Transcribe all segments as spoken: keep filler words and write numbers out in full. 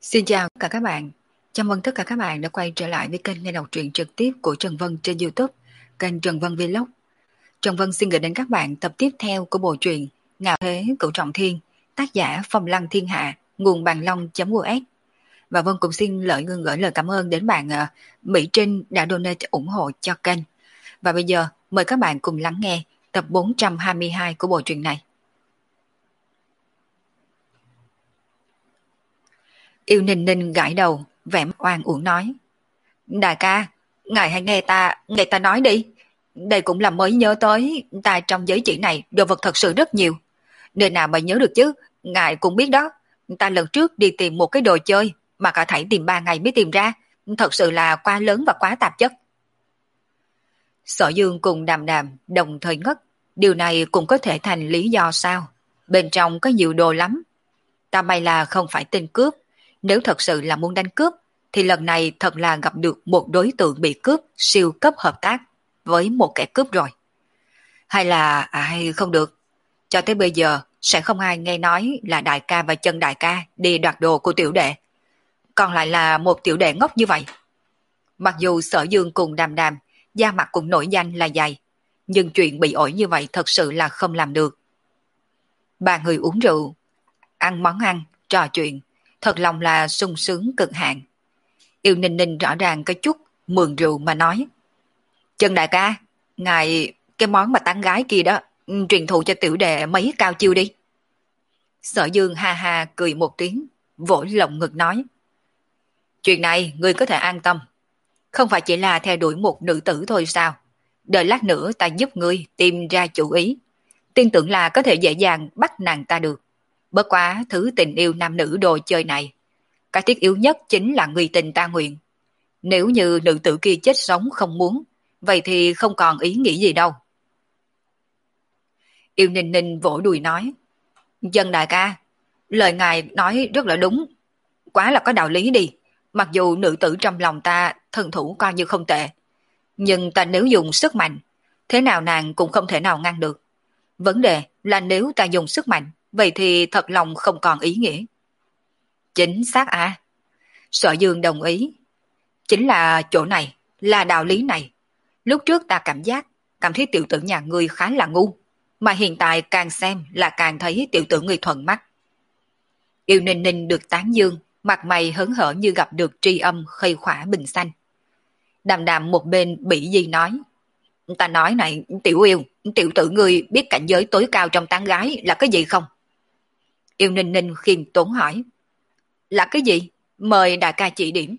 Xin chào tất cả các bạn. Chào mừng tất cả các bạn đã quay trở lại với kênh nghe đọc truyện trực tiếp của Trần Vân trên YouTube, kênh Trần Vân Vlog. Trần Vân xin gửi đến các bạn tập tiếp theo của bộ truyện Ngạo Thế Cửu Trọng Thiên, tác giả Phong Lăng Thiên Hạ, nguồn bàn long.us. Và Vân cũng xin lợi ngưng gửi lời cảm ơn đến bạn uh, Mỹ Trinh đã donate ủng hộ cho kênh. Và bây giờ mời các bạn cùng lắng nghe tập bốn trăm hai mươi hai của bộ truyện này. Yêu Ninh Ninh gãi đầu, vẻ mặt oan uổng nói: Đại ca, ngài hãy nghe ta, nghe ta nói đi. Đây cũng là mới nhớ tới, ta trong giới chỉ này đồ vật thật sự rất nhiều. Nơi nào mà nhớ được chứ, ngài cũng biết đó. Ta lần trước đi tìm một cái đồ chơi mà cả thảy tìm ba ngày mới tìm ra. Thật sự là quá lớn và quá tạp chất. Sở Dương cùng Đàm Đàm đồng thời ngất. Điều này cũng có thể thành lý do sao? Bên trong có nhiều đồ lắm. Ta may là không phải tên cướp. Nếu thật sự là muốn đánh cướp thì lần này thật là gặp được một đối tượng bị cướp siêu cấp hợp tác với một kẻ cướp rồi. Hay là ai không được. Cho tới bây giờ sẽ không ai nghe nói là đại ca và chân đại ca đi đoạt đồ của tiểu đệ. Còn lại là một tiểu đệ ngốc như vậy. Mặc dù Sở Dương cùng Đàm Đàm da mặt cũng nổi danh là dày, nhưng chuyện bị ổi như vậy thật sự là không làm được. Ba người uống rượu, ăn món ăn, trò chuyện, thật lòng là sung sướng cực hạn. Yêu Ninh Ninh rõ ràng có chút mượn rượu mà nói: Chân đại ca, ngài cái món mà tán gái kia đó, truyền thụ cho tiểu đệ mấy cao chiêu đi. Sở Dương ha ha cười một tiếng, vỗ lồng ngực nói: Chuyện này ngươi có thể an tâm, không phải chỉ là theo đuổi một nữ tử thôi sao? Đợi lát nữa ta giúp ngươi tìm ra chủ ý, tin tưởng là có thể dễ dàng bắt nàng ta được. Bất quá thứ tình yêu nam nữ đồ chơi này, cái thiết yếu nhất chính là người tình ta nguyện. Nếu như nữ tử kia chết sống không muốn, vậy thì không còn ý nghĩ gì đâu. Yêu Ninh Ninh vỗ đùi nói: Dân đại ca, lời ngài nói rất là đúng, quá là có đạo lý đi. Mặc dù nữ tử trong lòng ta thân thủ coi như không tệ, nhưng ta nếu dùng sức mạnh, thế nào nàng cũng không thể nào ngăn được. Vấn đề là nếu ta dùng sức mạnh, vậy thì thật lòng không còn ý nghĩa. Chính xác à? Sở Dương đồng ý. Chính là chỗ này, là đạo lý này. Lúc trước ta cảm giác, cảm thấy tiểu tử nhà ngươi khá là ngu, mà hiện tại càng xem là càng thấy tiểu tử ngươi thuận mắt. Yêu Ninh Ninh được tán dương, mặt mày hớn hở như gặp được tri âm khơi khỏa bình xanh. Đàm Đàm một bên bị gì nói: Ta nói này, tiểu yêu, tiểu tử ngươi biết cảnh giới tối cao trong tán gái là cái gì không? Yêu Ninh Ninh khiêm tốn hỏi: Là cái gì? Mời đại ca chỉ điểm.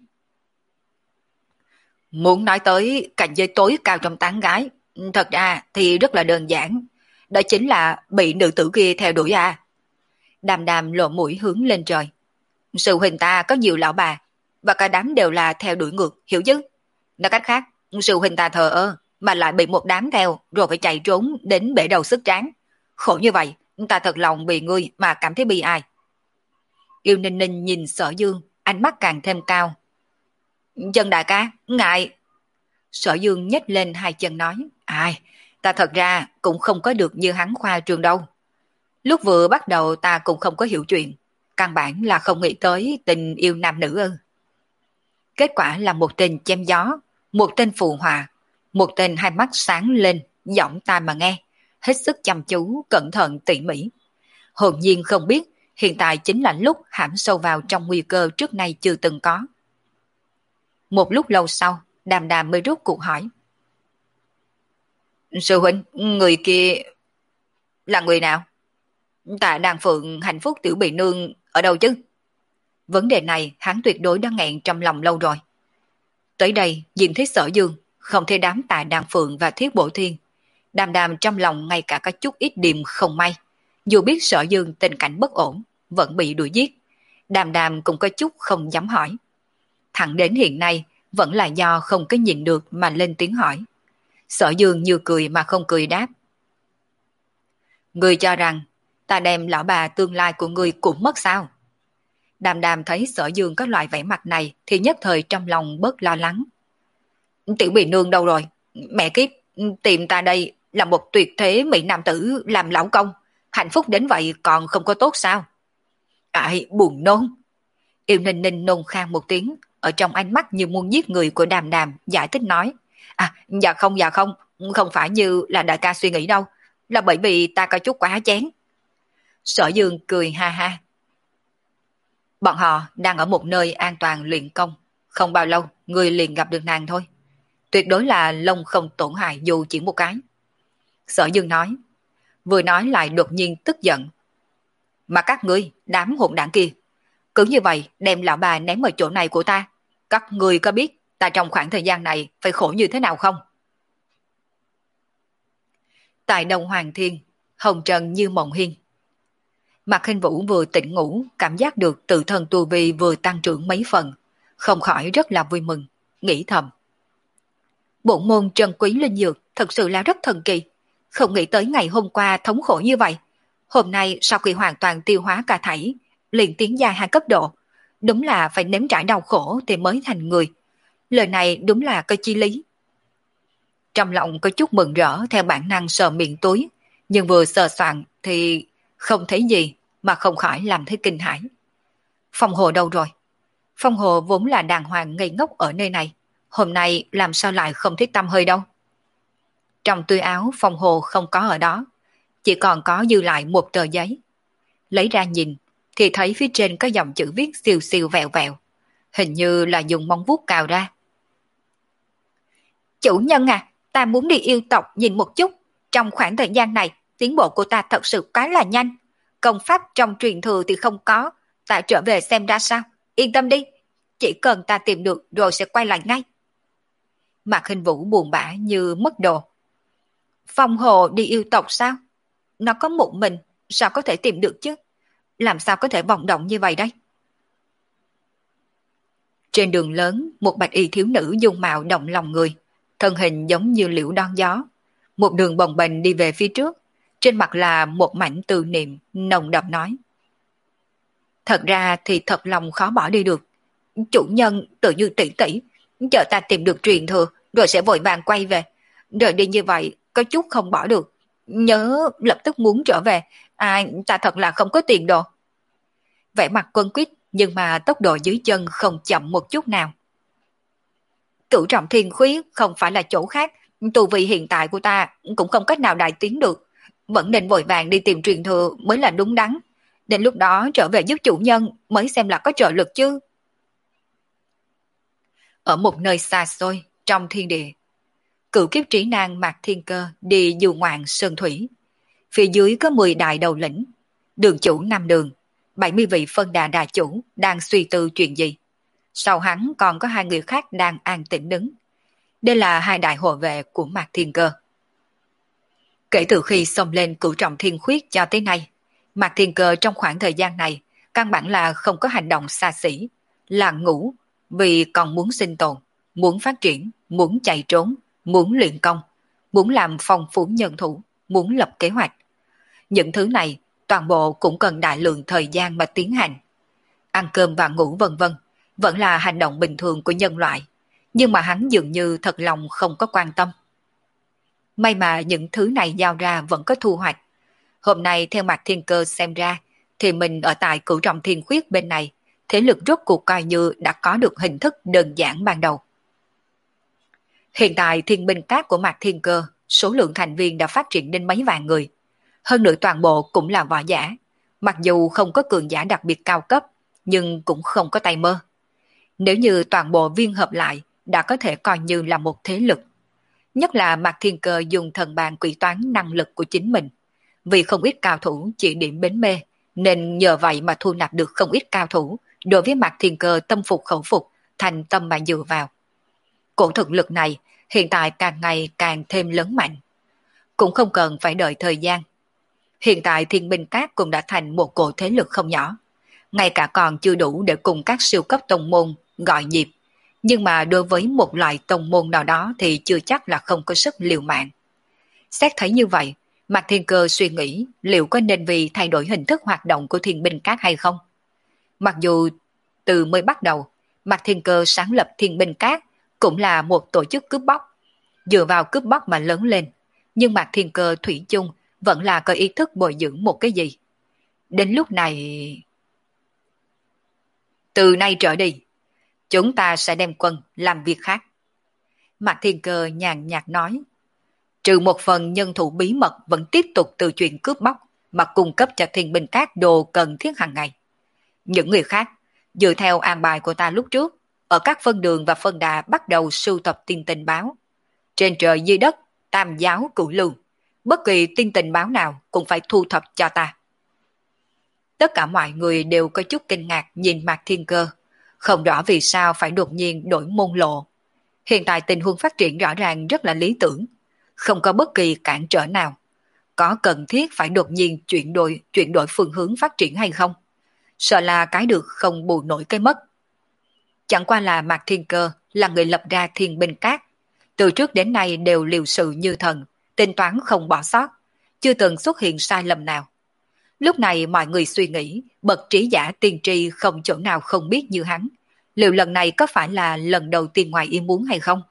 Muốn nói tới cảnh giới tối cao trong tán gái, thật ra thì rất là đơn giản. Đó chính là bị nữ tử kia theo đuổi à. Đàm Đàm lộ mũi hướng lên trời. Sư huynh ta có nhiều lão bà, và cả đám đều là theo đuổi ngược, hiểu chứ? Nói cách khác, sư huynh ta thờ ơ, mà lại bị một đám theo, rồi phải chạy trốn đến bể đầu sức tráng. Khổ như vậy, ta thật lòng vì ngươi mà cảm thấy bi ai. Yêu Ninh Ninh nhìn Sở Dương, ánh mắt càng thêm cao. Chân đại ca, ngại. Sở Dương nhếch lên hai chân nói: Ai, ta thật ra cũng không có được như hắn khoa trương đâu. Lúc vừa bắt đầu ta cũng không có hiểu chuyện, căn bản là không nghĩ tới tình yêu nam nữ ư. Kết quả là một tên chém gió, một tên phù hòa, một tên hai mắt sáng lên, giọng tai mà nghe, hết sức chăm chú, cẩn thận tỉ mỉ. Hồn nhiên không biết hiện tại chính là lúc hãm sâu vào trong nguy cơ trước nay chưa từng có. Một lúc lâu sau, Đàm Đàm mới rút cuộc hỏi: Sư huynh, người kia là người nào? Tạ Đàn Phượng hạnh phúc tiểu bị nương ở đâu chứ? Vấn đề này hắn tuyệt đối đã nghẹn trong lòng lâu rồi. Tới đây nhìn thấy Sở Dương, không thấy đám Tạ Đàn Phượng và Thiết Bổ Thiên, Đàm Đàm trong lòng ngay cả có chút ít điềm không may. Dù biết Sở Dương tình cảnh bất ổn, vẫn bị đuổi giết, Đàm Đàm cũng có chút không dám hỏi. Thẳng đến hiện nay vẫn là do không có nhìn được mà lên tiếng hỏi. Sở Dương như cười mà không cười đáp: Ngươi cho rằng ta đem lão bà tương lai của ngươi cũng mất sao? Đàm Đàm thấy Sở Dương có loại vẻ mặt này thì nhất thời trong lòng bớt lo lắng. Tiểu Bì Nương đâu rồi? Mẹ kiếp, tìm ta đây là một tuyệt thế mỹ nam tử làm lão công, hạnh phúc đến vậy còn không có tốt sao? Ai buồn nôn. Yêu Ninh Ninh nôn khan một tiếng, ở trong ánh mắt như muốn giết người của Đàm Đàm, giải thích nói. À, dạ không, dạ không, không phải như là đại ca suy nghĩ đâu, là bởi vì ta có chút quá chén. Sở Dương cười ha ha. Bọn họ đang ở một nơi an toàn luyện công, không bao lâu người liền gặp được nàng thôi. Tuyệt đối là lông không tổn hại dù chỉ một cái. Sở Dương nói, vừa nói lại đột nhiên tức giận. Mà các ngươi, đám hỗn đảng kia, cứ như vậy đem lão bà ném ở chỗ này của ta. Các ngươi có biết ta trong khoảng thời gian này phải khổ như thế nào không? Tại Đông Hoàng Thiên, hồng trần như mộng hiên. Mạc Khinh Vũ vừa tỉnh ngủ, cảm giác được tự thân tu vi vừa tăng trưởng mấy phần, không khỏi rất là vui mừng, nghĩ thầm. Bổn môn trân quý linh dược thật sự là rất thần kỳ, không nghĩ tới ngày hôm qua thống khổ như vậy. Hôm nay sau khi hoàn toàn tiêu hóa cả thảy, liền tiến giai hai cấp độ, đúng là phải nếm trải đau khổ thì mới thành người. Lời này đúng là có chi lý. Trong lòng có chút mừng rỡ theo bản năng sờ miệng túi, nhưng vừa sờ soạn thì không thấy gì mà không khỏi làm thấy kinh hãi. Phong Hồ đâu rồi? Phong Hồ vốn là đàng hoàng ngây ngốc ở nơi này, hôm nay làm sao lại không thấy tăm hơi đâu. Trong túi áo Phong Hồ không có ở đó, chỉ còn có dư lại một tờ giấy. Lấy ra nhìn thì thấy phía trên có dòng chữ viết siêu siêu vẹo vẹo, hình như là dùng móng vuốt cào ra. Chủ nhân à, ta muốn đi yêu tộc nhìn một chút, trong khoảng thời gian này tiến bộ của ta thật sự quá là nhanh, công pháp trong truyền thừa thì không có, ta trở về xem ra sao, yên tâm đi, chỉ cần ta tìm được rồi sẽ quay lại ngay. Mạc Khinh Vũ buồn bã như mất đồ. Phong Hồ đi yêu tộc sao? Nó có một mình, sao có thể tìm được chứ? Làm sao có thể vọng động như vậy đây? Trên đường lớn, một bạch y thiếu nữ dung mạo động lòng người, thân hình giống như liễu đón gió. Một đường bồng bềnh đi về phía trước, trên mặt là một mảnh từ niệm, nồng đậm nói. Thật ra thì thật lòng khó bỏ đi được. Chủ nhân tự như tỷ tỷ, chờ ta tìm được truyền thừa, rồi sẽ vội vàng quay về. Rời đi như vậy, có chút không bỏ được. Nhớ lập tức muốn trở về, à, ta thật là không có tiền đồ. Vẻ mặt quân quyết, nhưng mà tốc độ dưới chân không chậm một chút nào. Cửu trọng thiên khuyết không phải là chỗ khác, tu vi hiện tại của ta cũng không cách nào đại tiến được, vẫn nên vội vàng đi tìm truyền thừa mới là đúng đắn. Đến lúc đó trở về giúp chủ nhân mới xem là có trợ lực chứ. Ở một nơi xa xôi, trong thiên địa, cửu kiếp trí nan Mạc Thiên Cơ đi du ngoạn sơn thủy. Phía dưới có mười đại đầu lĩnh, đường chủ năm đường, bảy mươi vị phân đà đà chủ đang suy tư chuyện gì. Sau hắn còn có hai người khác đang an tĩnh đứng. Đây là hai đại hộ vệ của Mạc Thiên Cơ. Kể từ khi xông lên cửu trọng thiên khuyết cho tới nay, Mạc Thiên Cơ trong khoảng thời gian này căn bản là không có hành động xa xỉ, là ngủ, vì còn muốn sinh tồn, muốn phát triển, muốn chạy trốn, muốn luyện công, muốn làm phong phú nhân thủ, muốn lập kế hoạch. Những thứ này toàn bộ cũng cần đại lượng thời gian mà tiến hành. Ăn cơm và ngủ vân vân vẫn là hành động bình thường của nhân loại, nhưng mà hắn dường như thật lòng không có quan tâm. May mà những thứ này giao ra vẫn có thu hoạch. Hôm nay theo Mạc Thiên Cơ xem ra, thì mình ở tại cửu trọng thiên khuyết bên này, thế lực rốt cuộc coi như đã có được hình thức đơn giản ban đầu. Hiện tại thiên binh các của Mạc Thiên Cơ, số lượng thành viên đã phát triển đến mấy vạn người. Hơn nữa toàn bộ cũng là võ giả, mặc dù không có cường giả đặc biệt cao cấp, nhưng cũng không có tay mơ. Nếu như toàn bộ viên hợp lại, đã có thể coi như là một thế lực. Nhất là Mạc Thiên Cơ dùng thần bàn quỷ toán năng lực của chính mình. Vì không ít cao thủ chỉ điểm bến mê, nên nhờ vậy mà thu nạp được không ít cao thủ, đối với Mạc Thiên Cơ tâm phục khẩu phục, thành tâm mà dựa vào. Cổ thực lực này hiện tại càng ngày càng thêm lớn mạnh. Cũng không cần phải đợi thời gian. Hiện tại thiên binh các cũng đã thành một cổ thế lực không nhỏ. Ngay cả còn chưa đủ để cùng các siêu cấp tông môn gọi nhịp. Nhưng mà đối với một loại tông môn nào đó thì chưa chắc là không có sức liều mạng. Xét thấy như vậy, Mạc Thiên Cơ suy nghĩ liệu có nên vì thay đổi hình thức hoạt động của thiên binh các hay không. Mặc dù từ mới bắt đầu, Mạc Thiên Cơ sáng lập thiên binh các cũng là một tổ chức cướp bóc. Dựa vào cướp bóc mà lớn lên, nhưng Mạc Thiên Cơ thủy chung vẫn là có ý thức bồi dưỡng một cái gì. Đến lúc này... Từ nay trở đi, chúng ta sẽ đem quân làm việc khác. Mạc Thiên Cơ nhàn nhạt nói, trừ một phần nhân thủ bí mật vẫn tiếp tục từ chuyện cướp bóc mà cung cấp cho Thiên Binh Các đồ cần thiết hàng ngày. Những người khác, dựa theo an bài của ta lúc trước, ở các phân đường và phân đà bắt đầu sưu tập tin tình báo. Trên trời dưới đất, tam giáo cửu lưu, bất kỳ tin tình báo nào cũng phải thu thập cho ta. Tất cả mọi người đều có chút kinh ngạc nhìn Mạc Thiên Cơ, không rõ vì sao phải đột nhiên đổi môn lộ. Hiện tại tình huống phát triển rõ ràng rất là lý tưởng, không có bất kỳ cản trở nào. Có cần thiết phải đột nhiên chuyển đổi, chuyển đổi phương hướng phát triển hay không? Sợ là cái được không bù nổi cái mất. Chẳng qua là Mạc Thiên Cơ là người lập ra Thiên Binh Các. Từ trước đến nay đều liều sự như thần, tính toán không bỏ sót, chưa từng xuất hiện sai lầm nào. Lúc này mọi người suy nghĩ, bậc trí giả tiên tri không chỗ nào không biết như hắn. Liệu lần này có phải là lần đầu tiên ngoài ý muốn hay không?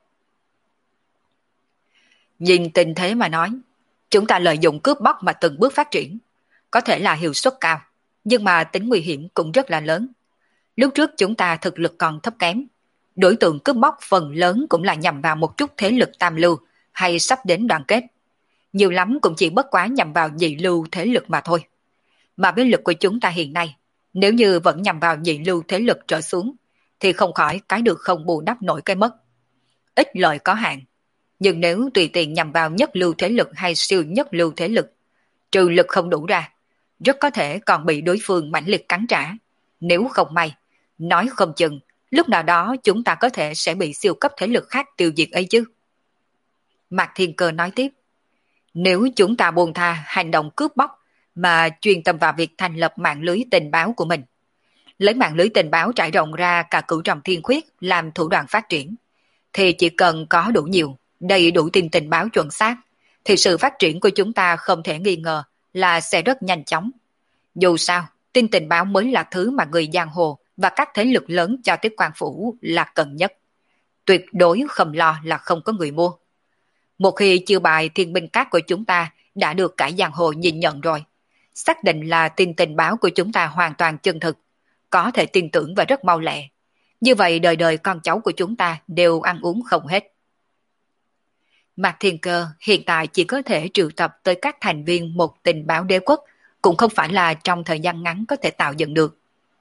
Nhìn tình thế mà nói, chúng ta lợi dụng cướp bóc mà từng bước phát triển. Có thể là hiệu suất cao, nhưng mà tính nguy hiểm cũng rất là lớn. Lúc trước chúng ta thực lực còn thấp kém. Đối tượng cướp bóc phần lớn cũng là nhằm vào một chút thế lực tam lưu hay sắp đến đoàn kết. Nhiều lắm cũng chỉ bất quá nhằm vào nhị lưu thế lực mà thôi. Mà với lực của chúng ta hiện nay, nếu như vẫn nhằm vào nhị lưu thế lực trở xuống, thì không khỏi cái được không bù đắp nổi cái mất. Ít lợi có hạn, nhưng nếu tùy tiện nhằm vào nhất lưu thế lực hay siêu nhất lưu thế lực, trừ lực không đủ ra, rất có thể còn bị đối phương mãnh liệt cắn trả. Nếu không may, nói không chừng, lúc nào đó chúng ta có thể sẽ bị siêu cấp thế lực khác tiêu diệt ấy chứ. Mạc Thiên Cơ nói tiếp, nếu chúng ta buông tha hành động cướp bóc mà chuyên tâm vào việc thành lập mạng lưới tình báo của mình, lấy mạng lưới tình báo trải rộng ra cả cửu trọng thiên khuyết làm thủ đoạn phát triển, thì chỉ cần có đủ nhiều, đầy đủ tin tình báo chuẩn xác, thì sự phát triển của chúng ta không thể nghi ngờ là sẽ rất nhanh chóng. Dù sao, tin tình báo mới là thứ mà người giang hồ và các thế lực lớn cho tiếp quan phủ là cần nhất. Tuyệt đối không lo là không có người mua. Một khi chiêu bài Thiên Binh Các của chúng ta đã được cả giang hồ nhìn nhận rồi, xác định là tin tình báo của chúng ta hoàn toàn chân thực, có thể tin tưởng và rất mau lẹ. Như vậy đời đời con cháu của chúng ta đều ăn uống không hết. Mạc Thiên Cơ hiện tại chỉ có thể triệu tập tới các thành viên một tình báo đế quốc, cũng không phải là trong thời gian ngắn có thể tạo dựng được.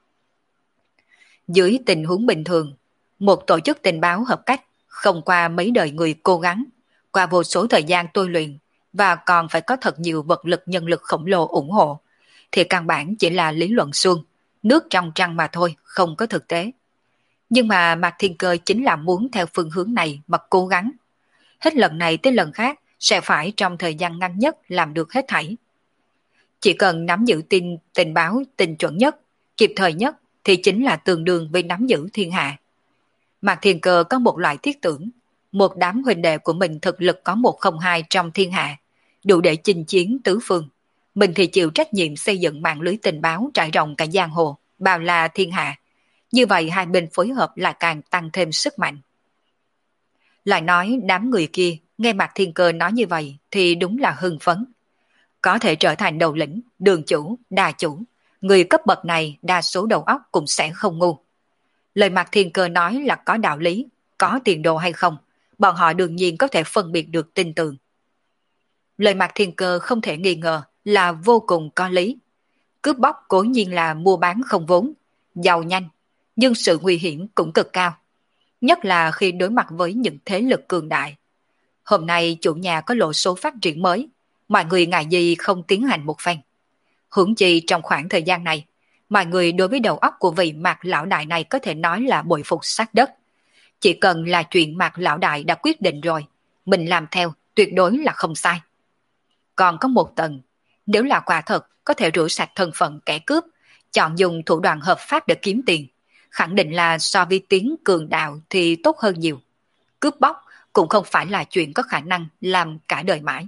Dưới tình huống bình thường, một tổ chức tình báo hợp cách không qua mấy đời người cố gắng, qua vô số thời gian tôi luyện và còn phải có thật nhiều vật lực nhân lực khổng lồ ủng hộ, thì căn bản chỉ là lý luận suông, nước trong trăng mà thôi, không có thực tế. Nhưng mà Mạc Thiên Cơ chính là muốn theo phương hướng này mà cố gắng. Hết lần này tới lần khác sẽ phải trong thời gian ngắn nhất làm được hết thảy. Chỉ cần nắm giữ tin tình báo tình chuẩn nhất, kịp thời nhất thì chính là tương đương với nắm giữ thiên hạ. Mạc Thiên Cơ có một loại thiết tưởng, một đám huynh đệ của mình thực lực có một không hai trong thiên hạ, đủ để chinh chiến tứ phương. Mình thì chịu trách nhiệm xây dựng mạng lưới tình báo trải rộng cả giang hồ, bao la thiên hạ. Như vậy hai bên phối hợp lại càng tăng thêm sức mạnh. Lại nói đám người kia nghe Mạc Thiên Cơ nói như vậy thì đúng là hưng phấn. Có thể trở thành đầu lĩnh, đường chủ, đà chủ, người cấp bậc này đa số đầu óc cũng sẽ không ngu. Lời Mạc Thiên Cơ nói là có đạo lý, có tiền đồ hay không, bọn họ đương nhiên có thể phân biệt được tin tưởng. Lời Mạc Thiên Cơ không thể nghi ngờ là vô cùng có lý. Cướp bóc cố nhiên là mua bán không vốn, giàu nhanh, nhưng sự nguy hiểm cũng cực cao. Nhất là khi đối mặt với những thế lực cường đại. Hôm nay chủ nhà có lộ số phát triển mới, mọi người ngại gì không tiến hành một phen. Huống chi trong khoảng thời gian này, mọi người đối với đầu óc của vị Mạc lão đại này có thể nói là bội phục sát đất. Chỉ cần là chuyện Mạc lão đại đã quyết định rồi, mình làm theo tuyệt đối là không sai. Còn có một tầng, nếu là quả thật có thể rửa sạch thân phận kẻ cướp, chọn dùng thủ đoạn hợp pháp để kiếm tiền, khẳng định là so với tiếng cường đạo thì tốt hơn nhiều. Cướp bóc cũng không phải là chuyện có khả năng làm cả đời mãi.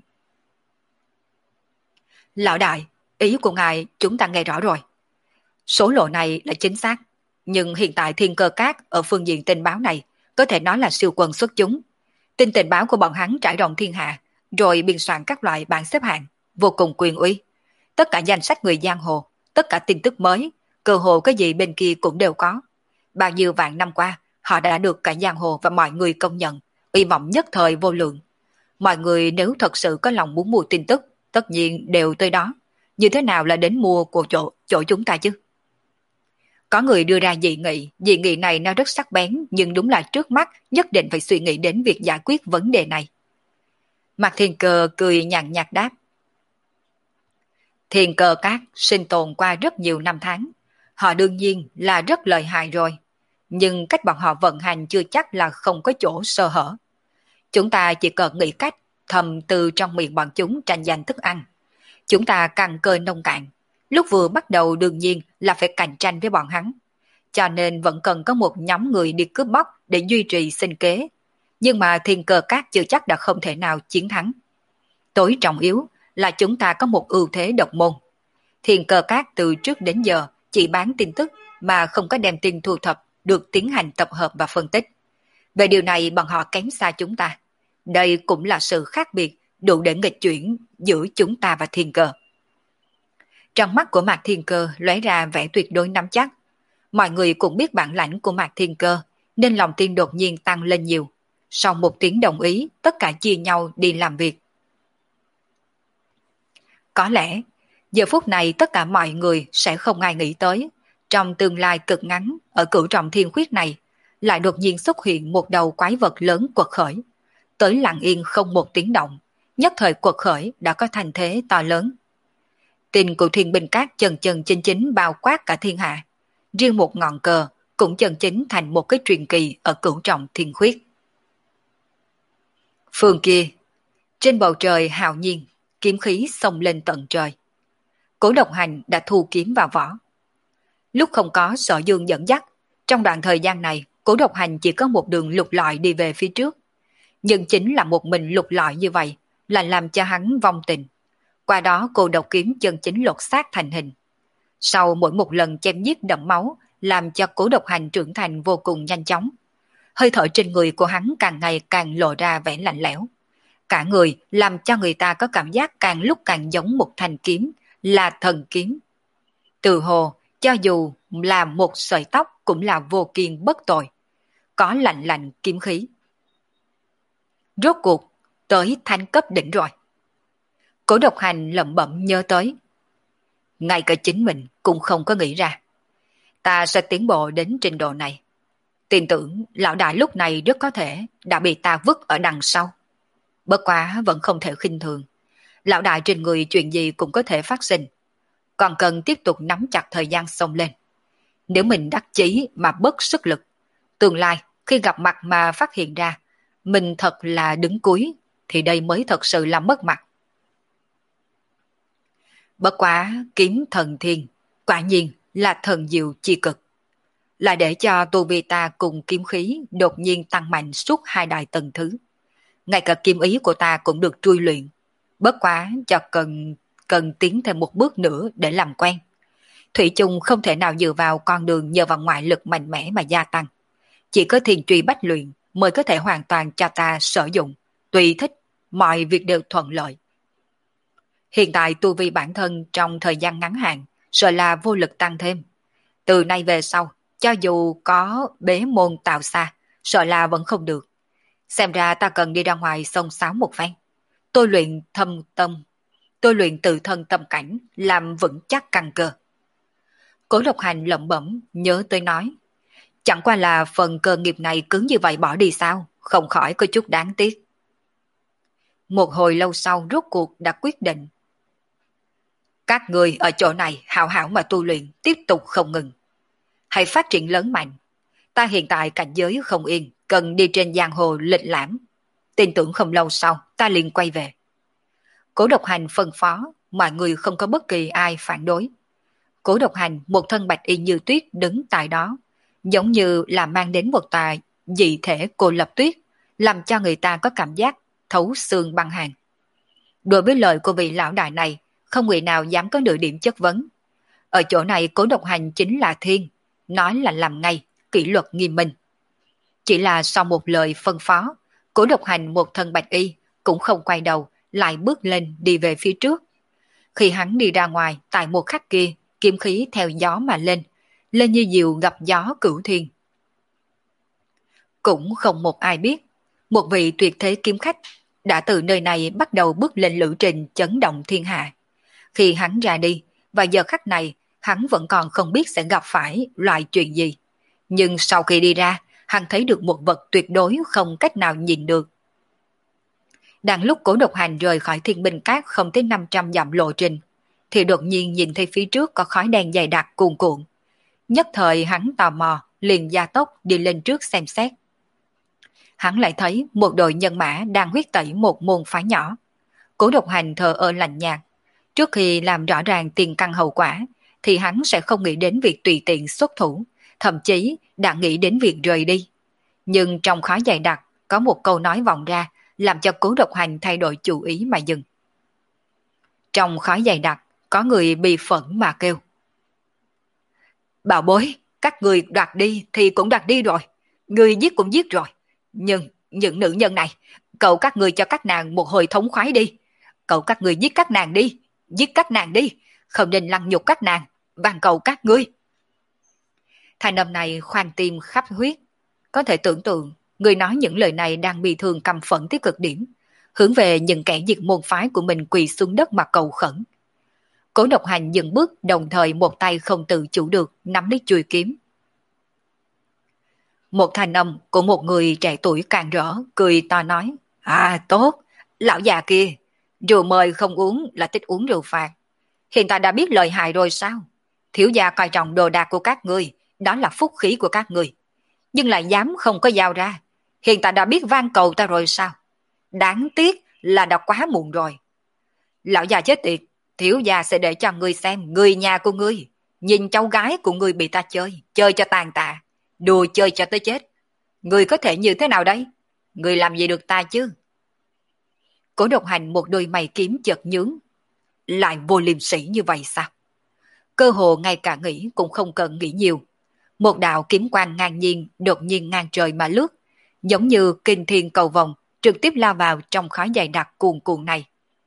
Lão đại, ý của ngài chúng ta nghe rõ rồi. Số lộ này là chính xác, nhưng hiện tại Thiên Cơ Các ở phương diện tình báo này có thể nói là siêu quần xuất chúng. Tin tình báo của bọn hắn trải rộng thiên hạ, rồi biên soạn các loại bảng xếp hạng, vô cùng quyền uy. Tất cả danh sách người giang hồ, tất cả tin tức mới, cơ hồ cái gì bên kia cũng đều có. Bao nhiêu vạn năm qua, họ đã được cả giang hồ và mọi người công nhận, uy vọng nhất thời vô lượng. Mọi người nếu thật sự có lòng muốn mua tin tức, tất nhiên đều tới đó. Như thế nào là đến mua của chỗ, chỗ chúng ta chứ? Có người đưa ra dị nghị, dị nghị này nó rất sắc bén, nhưng đúng là trước mắt nhất định phải suy nghĩ đến việc giải quyết vấn đề này. Mạc Thiên Cơ cười nhàn nhạt đáp. Thiên Cơ Các sinh tồn qua rất nhiều năm tháng, họ đương nhiên là rất lợi hại rồi, nhưng cách bọn họ vận hành chưa chắc là không có chỗ sơ hở. Chúng ta chỉ cần nghĩ cách thầm từ trong miệng bọn chúng tranh giành thức ăn. Chúng ta càng cơ nông cạn, lúc vừa bắt đầu đương nhiên là phải cạnh tranh với bọn hắn. Cho nên vẫn cần có một nhóm người đi cướp bóc để duy trì sinh kế. Nhưng mà Thiên Cơ Các chưa chắc đã không thể nào chiến thắng. Tối trọng yếu là chúng ta có một ưu thế độc môn. Thiên Cơ Các từ trước đến giờ chỉ bán tin tức mà không có đem tin thu thập được tiến hành tập hợp và phân tích. Về điều này bọn họ kém xa chúng ta. Đây cũng là sự khác biệt đủ để nghịch chuyển giữa chúng ta và Thiên Cơ. Trong mắt của Mạc Thiên Cơ lóe ra vẻ tuyệt đối nắm chắc. Mọi người cũng biết bản lãnh của Mạc Thiên Cơ, nên lòng tin đột nhiên tăng lên nhiều. Sau một tiếng đồng ý, tất cả chia nhau đi làm việc. Có lẽ, giờ phút này tất cả mọi người sẽ không ai nghĩ tới. Trong tương lai cực ngắn, ở cửu trọng thiên khuyết này, lại đột nhiên xuất hiện một đầu quái vật lớn quật khởi. Tới lặng yên không một tiếng động, nhất thời quật khởi đã có thành thế to lớn. Tin của thiên binh các chân chân chính chính bao quát cả thiên hạ. Riêng một ngọn cờ cũng chân chính thành một cái truyền kỳ ở cửu trọng thiên khuyết. Phương kia, trên bầu trời hào nhiên, kiếm khí xông lên tận trời. Cố Độc Hành đã thu kiếm vào vỏ. Lúc không có Sở Dương dẫn dắt, trong đoạn thời gian này, Cố Độc Hành chỉ có một đường lục lọi đi về phía trước. Nhưng chính là một mình lục lọi như vậy, là làm cho hắn vong tình. Qua đó cô độc kiếm chân chính lột xác thành hình. Sau mỗi một lần chém giết đẫm máu, làm cho Cố Độc Hành trưởng thành vô cùng nhanh chóng. Hơi thở trên người của hắn càng ngày càng lộ ra vẻ lạnh lẽo. Cả người làm cho người ta có cảm giác càng lúc càng giống một thanh kiếm, là thần kiếm. Từ hồ, cho dù là một sợi tóc cũng là vô kiên bất tội. Có lạnh lạnh kiếm khí. Rốt cuộc, tới thanh cấp đỉnh rồi. Cố Độc Hành lẩm bẩm nhớ tới. Ngay cả chính mình cũng không có nghĩ ra. Ta sẽ tiến bộ đến trình độ này. Tin tưởng lão đại lúc này rất có thể đã bị ta vứt ở đằng sau. Bất quá vẫn không thể khinh thường. Lão đại trên người chuyện gì cũng có thể phát sinh. Còn cần tiếp tục nắm chặt thời gian xông lên. Nếu mình đắc chí mà bớt sức lực, tương lai khi gặp mặt mà phát hiện ra mình thật là đứng cuối, thì đây mới thật sự là mất mặt. Bất quá kiếm thần thiên, quả nhiên là thần diệu chi cực. Là để cho tu vi ta cùng kiếm khí đột nhiên tăng mạnh suốt hai đại tầng thứ. Ngay cả kiếm ý của ta cũng được trui luyện. Bất quá cho cần, cần tiến thêm một bước nữa để làm quen. Thủy chung không thể nào dựa vào con đường nhờ vào ngoại lực mạnh mẽ mà gia tăng. Chỉ có thiền truy bách luyện mới có thể hoàn toàn cho ta sử dụng, tùy thích, mọi việc đều thuận lợi. Hiện tại tu vi bản thân trong thời gian ngắn hạn, sợ là vô lực tăng thêm. Từ nay về sau, cho dù có bế môn tạo xa, sợ là vẫn không được. Xem ra ta cần đi ra ngoài xông xáo một phen. Tôi luyện thâm tâm, tôi luyện tự thân tâm cảnh, làm vững chắc căn cơ. Cố Độc Hành lẩm bẩm, nhớ tới nói. Chẳng qua là phần cơ nghiệp này cứ như vậy bỏ đi sao, không khỏi có chút đáng tiếc. Một hồi lâu sau rốt cuộc đã quyết định. Các người ở chỗ này hảo hảo mà tu luyện, tiếp tục không ngừng. Hãy phát triển lớn mạnh. Ta hiện tại cảnh giới không yên, cần đi trên giang hồ lịch lãm. Tin tưởng không lâu sau, ta liền quay về. Cố Độc Hành phân phó, mọi người không có bất kỳ ai phản đối. Cố Độc Hành một thân bạch y như tuyết đứng tại đó, giống như là mang đến một tòa dị thể cô lập tuyết, làm cho người ta có cảm giác thấu xương băng hàn. Đối với lời của vị lão đại này, không người nào dám có nửa điểm chất vấn. Ở chỗ này Cố Độc Hành chính là thiên, nói là làm ngay, kỷ luật nghiêm minh. Chỉ là sau một lời phân phó, Cố Độc Hành một thân bạch y cũng không quay đầu, lại bước lên đi về phía trước. Khi hắn đi ra ngoài, tại một khắc kia, kiếm khí theo gió mà lên, lên như diều gặp gió cửu thiên. Cũng không một ai biết, một vị tuyệt thế kiếm khách đã từ nơi này bắt đầu bước lên lữ trình chấn động thiên hạ. Khi hắn ra đi, và giờ khắc này, hắn vẫn còn không biết sẽ gặp phải loại chuyện gì. Nhưng sau khi đi ra, hắn thấy được một vật tuyệt đối không cách nào nhìn được. Đang lúc Cố Độc Hành rời khỏi Thiên Binh Cát không tới năm trăm dặm lộ trình, thì đột nhiên nhìn thấy phía trước có khói đen dày đặc cuồn cuộn. Nhất thời hắn tò mò, liền gia tốc đi lên trước xem xét. Hắn lại thấy một đội nhân mã đang huyết tẩy một môn phái nhỏ. Cố Độc Hành thờ ơ lạnh nhạt. Trước khi làm rõ ràng tiền căn hậu quả, thì hắn sẽ không nghĩ đến việc tùy tiện xuất thủ, thậm chí đã nghĩ đến việc rời đi. Nhưng trong khói dày đặc, có một câu nói vọng ra, làm cho Cố Độc Hành thay đổi chủ ý mà dừng. Trong khói dày đặc, có người bị phẫn mà kêu. Bảo bối, các người đoạt đi thì cũng đoạt đi rồi, người giết cũng giết rồi. Nhưng những nữ nhân này, cậu các người cho các nàng một hồi thống khoái đi. Cậu các người giết các nàng đi, giết các nàng đi, không nên lăng nhục các nàng, van cầu các ngươi. Thanh âm này khoan tim khắp huyết. Có thể tưởng tượng, người nói những lời này đang bị thương căm phẫn tới cực điểm, hướng về những kẻ diệt môn phái của mình quỳ xuống đất mà cầu khẩn. Cố Độc Hành dừng bước, đồng thời một tay không tự chủ được nắm lấy chuôi kiếm. Một thanh âm của một người trẻ tuổi càng rỡ, cười to nói: À tốt, lão già kia, rượu mời không uống là thích uống rượu phạt. Hiện tại đã biết lời hại rồi sao? Thiếu gia coi trọng đồ đạc của các ngươi, đó là phúc khí của các ngươi, nhưng lại dám không có giao ra. Hiện tại đã biết van cầu ta rồi sao? Đáng tiếc là đã quá muộn rồi. Lão già chết tiệt, thiếu gia sẽ để cho ngươi xem người nhà của ngươi nhìn cháu gái của ngươi bị ta chơi, chơi cho tàn tạ, đùa chơi cho tới chết. Ngươi có thể như thế nào đấy? Ngươi làm gì được ta chứ? Cố Độc Hành một đôi mày kiếm chợt nhướng. Lại vô liêm sỉ như vậy sao? Cơ hồ ngay cả nghĩ cũng không cần nghĩ nhiều. Một đạo kiếm quang ngang nhiên đột nhiên ngang trời mà lướt, giống như kinh thiên cầu vồng, trực tiếp lao vào trong khói dày đặc cuồn cuộn này.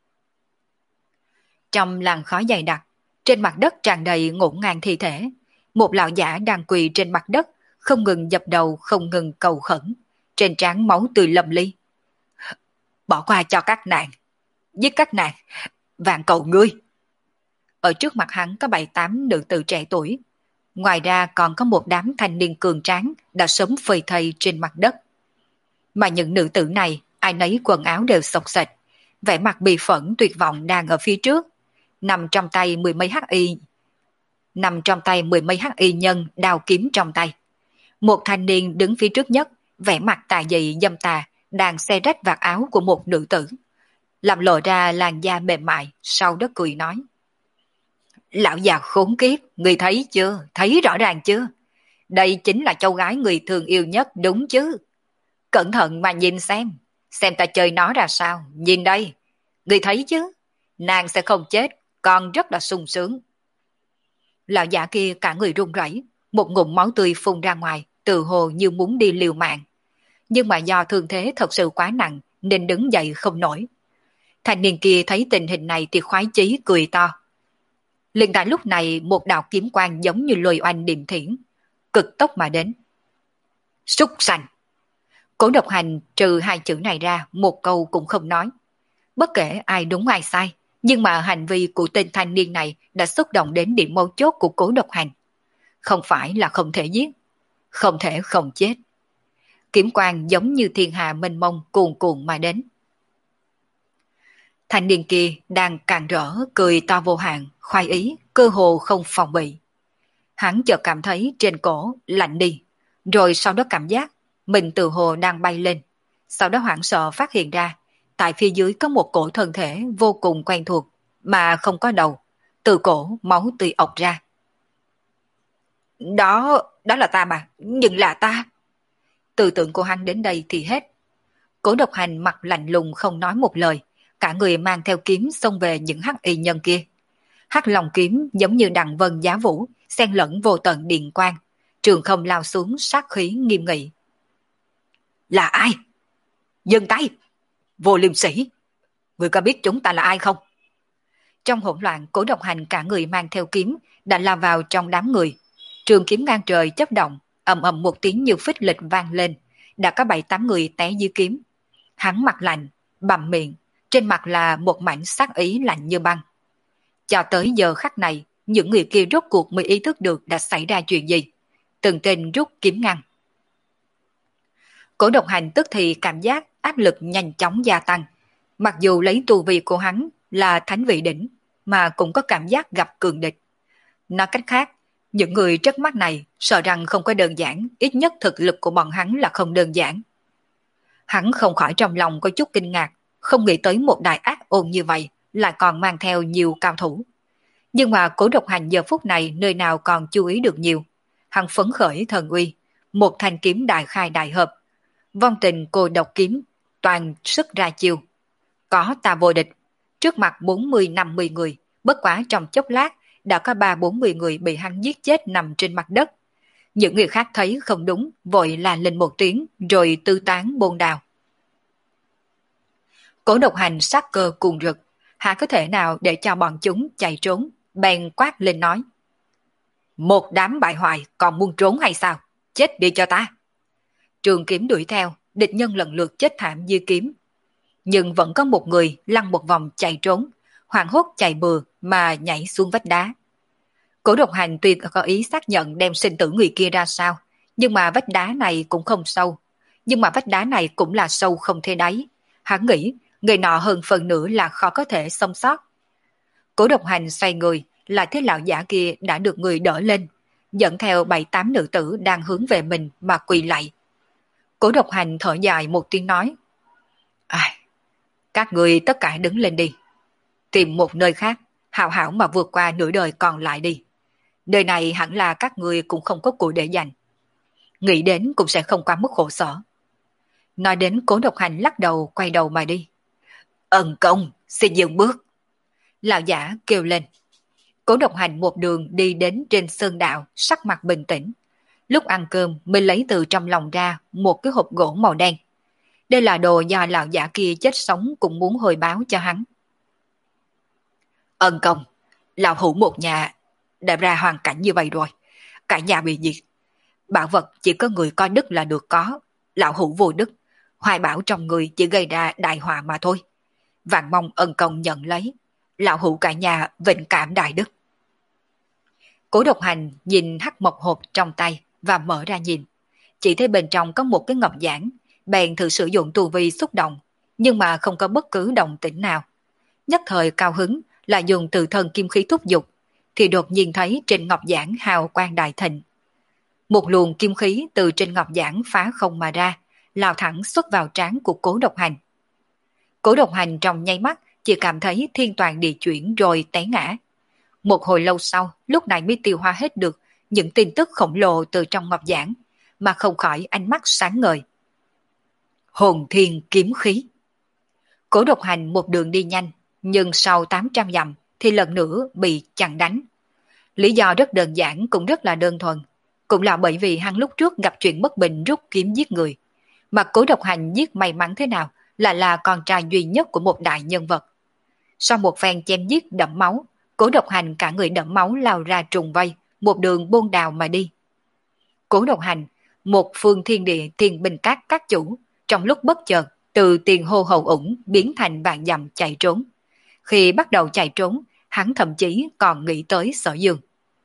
Trong làn khói dày đặc, trên mặt đất tràn đầy ngổn ngang thi thể. Một lão giả đang quỳ trên mặt đất, không ngừng dập đầu, không ngừng cầu khẩn, trên trán máu tươi lâm ly. Bỏ qua cho các nàng, giết các nàng, vạn cầu ngươi. Ở trước mặt hắn có bảy tám nữ tử trẻ tuổi. Ngoài ra còn có một đám thanh niên cường tráng đã sớm phơi thây trên mặt đất. Mà những nữ tử này, ai nấy quần áo đều xộc xệch, vẻ mặt bị phẫn tuyệt vọng đang ở phía trước, nằm trong tay mười mấy hắc y, nằm trong tay mười mấy hắc y nhân đao kiếm trong tay. Một thanh niên đứng phía trước nhất, vẻ mặt tà dị dâm tà, đang xé rách vạt áo của một nữ tử, làm lộ ra làn da mềm mại, sau đó cười nói: Lão già khốn kiếp, người thấy chưa, thấy rõ ràng chưa? Đây chính là cháu gái người thương yêu nhất đúng chứ? Cẩn thận mà nhìn xem, xem ta chơi nó ra sao, nhìn đây, người thấy chứ? Nàng sẽ không chết, còn rất là sung sướng. Lão già kia cả người run rẩy, một ngụm máu tươi phun ra ngoài, tự hồ như muốn đi liều mạng. Nhưng mà do thương thế thật sự quá nặng nên đứng dậy không nổi. Thanh niên kia thấy tình hình này thì khoái chí cười to. Liền tại lúc này một đạo kiếm quang giống như lôi oanh điềm thiển, cực tốc mà đến. Súc sanh! Cố Độc Hành trừ hai chữ này ra một câu cũng không nói. Bất kể ai đúng ai sai, nhưng mà hành vi của tên thanh niên này đã xúc động đến điểm mấu chốt của Cố Độc Hành. Không phải là không thể giết, không thể không chết. Kiếm quang giống như thiên hà mênh mông cuồn cuộn mà đến. Thanh niên kia đang càng rỡ cười to vô hạn, khoái ý, cơ hồ không phòng bị. Hắn chợt cảm thấy trên cổ lạnh đi, rồi sau đó cảm giác mình tự hồ đang bay lên. Sau đó hoảng sợ phát hiện ra, tại phía dưới có một cổ thân thể vô cùng quen thuộc, mà không có đầu, từ cổ máu tươi ọc ra. Đó, đó là ta mà, nhưng là ta. Tư tưởng của hắn đến đây thì hết. Cố Độc Hành mặt lạnh lùng không nói một lời, cả người mang theo kiếm xông về những hắc y nhân kia. Hắc Long kiếm giống như đằng vân giá vũ, xen lẫn vô tận điện quang, trường không lao xuống sát khí nghiêm nghị. Là ai? Dừng tay! Vô liêm sỉ! Ngươi có biết chúng ta là ai không? Trong hỗn loạn, Cố Độc Hành cả người mang theo kiếm đã lao vào trong đám người. Trường kiếm ngang trời chớp động, ầm ầm một tiếng như phích lịch vang lên, đã có bảy tám người té dưới kiếm. Hắn mặt lạnh, bặm miệng, trên mặt là một mảnh sát ý lạnh như băng. Cho tới giờ khắc này, những người kia rốt cuộc mới ý thức được đã xảy ra chuyện gì. Từng tên rút kiếm ngăn. Cổ Độc Hành tức thì cảm giác áp lực nhanh chóng gia tăng. Mặc dù lấy tu vi của hắn là thánh vị đỉnh, mà cũng có cảm giác gặp cường địch. Nói cách khác, những người trước mắt này sợ rằng không có đơn giản, ít nhất thực lực của bọn hắn là không đơn giản. Hắn không khỏi trong lòng có chút kinh ngạc, không nghĩ tới một đại ác ôn như vậy, lại còn mang theo nhiều cao thủ. Nhưng mà Cổ Độc Hành giờ phút này nơi nào còn chú ý được nhiều. Hắn phấn khởi thần uy, một thanh kiếm đại khai đại hợp. Vong tình cô độc kiếm, toàn sức ra chiêu. Có ta vô địch, trước mặt bốn mươi năm mươi người, bất quá trong chốc lát, đã có ba bốn mươi người bị hắn giết chết nằm trên mặt đất. Những người khác thấy không đúng, vội là lên một tiếng, rồi tư tán bôn đào. Cổ Độc Hành sát cơ cuồng rực, há có thể nào để cho bọn chúng chạy trốn, bèn quát lên nói. Một đám bại hoại còn muốn trốn hay sao? Chết đi cho ta! Trường kiếm đuổi theo, địch nhân lần lượt chết thảm dưới kiếm. Nhưng vẫn có một người lăn một vòng chạy trốn, hoảng hốt chạy bừa mà nhảy xuống vách đá. Cổ Độc Hành tuy có ý xác nhận đem sinh tử người kia ra sao, nhưng mà vách đá này cũng không sâu. Nhưng mà vách đá này cũng là sâu không thể đáy. Hắn nghĩ, người nọ hơn phần nữa là khó có thể sống sót. Cổ Độc Hành xoay người, lại thấy lão giả kia đã được người đỡ lên, dẫn theo bảy tám nữ tử đang hướng về mình mà quỳ lạy. Cổ Độc Hành thở dài một tiếng nói. Ai, các người tất cả đứng lên đi. Tìm một nơi khác, hảo hảo mà vượt qua nửa đời còn lại đi. Đời này hẳn là các người cũng không có của để dành. Nghĩ đến cũng sẽ không quá mức khổ sở. Nói đến Cố Độc Hành lắc đầu quay đầu mà đi. Ân công, xin dừng bước. Lão giả kêu lên. Cố Độc Hành một đường đi đến trên sơn đạo, sắc mặt bình tĩnh. Lúc ăn cơm mới lấy từ trong lòng ra một cái hộp gỗ màu đen. Đây là đồ do lão giả kia chết sống cũng muốn hồi báo cho hắn. Ân công, lão hữu một nhà đã ra hoàn cảnh như vậy rồi. Cả nhà bị diệt. Bảo vật chỉ có người có đức là được có. Lão hữu vô đức. Hoài bảo trong người chỉ gây ra đại họa mà thôi. Vạn mong ân công nhận lấy. Lão hữu cả nhà vĩnh cảm đại đức. Cố Độc Hành nhìn hắc mộc hộp trong tay và mở ra nhìn. Chỉ thấy bên trong có một cái ngọc giản. Bèn thử sử dụng tu vi xúc động, nhưng mà không có bất cứ động tĩnh nào. Nhất thời cao hứng là dùng từ thân kim khí thúc dục, thì đột nhiên thấy trên ngọc giản hào quang đại thịnh. Một luồng kim khí từ trên ngọc giản phá không mà ra, lao thẳng xuất vào trán của Cố Độc Hành. Cố Độc Hành trong nháy mắt chỉ cảm thấy thiên toàn địa chuyển rồi té ngã. Một hồi lâu sau, lúc này mới tiêu hóa hết được những tin tức khổng lồ từ trong ngọc giản, mà không khỏi ánh mắt sáng ngời. Hồn thiên kiếm khí. Cố Độc Hành một đường đi nhanh, nhưng sau tám trăm dặm thì lần nữa bị chặn đánh. Lý do rất đơn giản cũng rất là đơn thuần, cũng là bởi vì hắn lúc trước gặp chuyện bất bình rút kiếm giết người, mà Cố Độc Hành giết may mắn thế nào là là con trai duy nhất của một đại nhân vật. Sau một phen chém giết đẫm máu, Cố Độc Hành cả người đẫm máu lao ra trùng vây, một đường buôn đào mà đi. Cố Độc Hành, một phương thiên địa thiên binh các các chủ, trong lúc bất chợt từ tiền hô hậu ủng biến thành vạn dặm chạy trốn. Khi bắt đầu chạy trốn, hắn thậm chí còn nghĩ tới Sở Dương.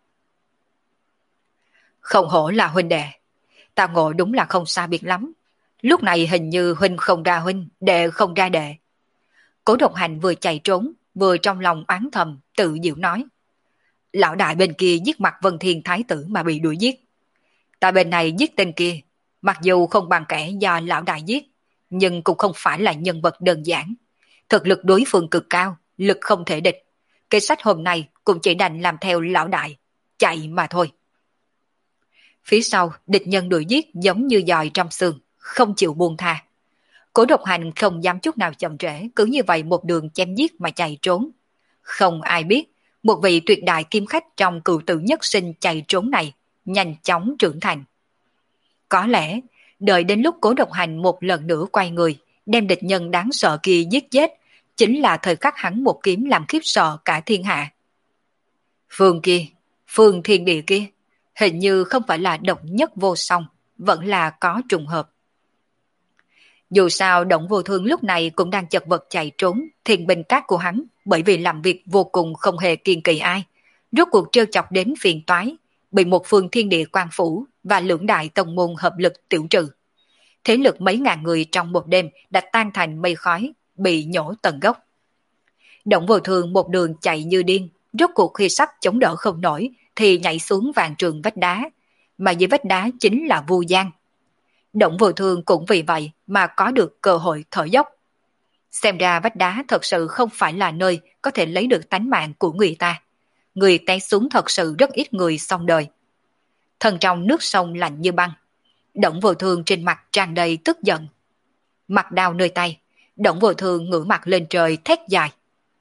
Không hổ là huynh đệ, ta ngộ đúng là không xa biệt lắm. Lúc này hình như huynh không ra huynh, đệ không ra đệ. Cố Độc Hành vừa chạy trốn, vừa trong lòng oán thầm, tự diệu nói. Lão đại bên kia giết mặt Vân Thiên Thái tử mà bị đuổi giết. Ta bên này giết tên kia, mặc dù không bằng kẻ do lão đại giết, nhưng cũng không phải là nhân vật đơn giản. Thực lực đối phương cực cao, lực không thể địch. Kế sách hôm nay cũng chỉ đành làm theo lão đại, chạy mà thôi. Phía sau, địch nhân đuổi giết giống như dòi trong xương, không chịu buông tha. Cố Độc Hành không dám chút nào chậm trễ, cứ như vậy một đường chém giết mà chạy trốn. Không ai biết, một vị tuyệt đại kim khách trong cựu tử nhất sinh chạy trốn này, nhanh chóng trưởng thành. Có lẽ, đợi đến lúc Cố Độc Hành một lần nữa quay người, đem địch nhân đáng sợ kia giết chết, chính là thời khắc hắn một kiếm làm khiếp sợ cả thiên hạ. Phương kia, phương thiên địa kia, hình như không phải là độc nhất vô song, vẫn là có trùng hợp. Dù sao Đổng Vô Thương lúc này cũng đang chật vật chạy trốn thiên binh các của hắn, bởi vì làm việc vô cùng không hề kiên kỵ ai. Rốt cuộc trêu chọc đến phiền toái, bị một phương thiên địa quan phủ và lưỡng đại tông môn hợp lực tiểu trừ. Thế lực mấy ngàn người trong một đêm đã tan thành mây khói, bị nhổ tận gốc. Đổng Vô Thương một đường chạy như điên, rốt cuộc khi sắp chống đỡ không nổi thì nhảy xuống vạn trường vách đá, mà dưới vách đá chính là Vu Giang. Đổng Vô Thương cũng vì vậy mà có được cơ hội thở dốc. Xem ra vách đá thật sự không phải là nơi có thể lấy được tánh mạng của người ta. Người té xuống thật sự rất ít người xong đời. Thân trong nước sông lạnh như băng, Đổng Vô Thương trên mặt tràn đầy tức giận. Mặt đau nơi tay, Đổng Vô Thương ngửa mặt lên trời thét dài.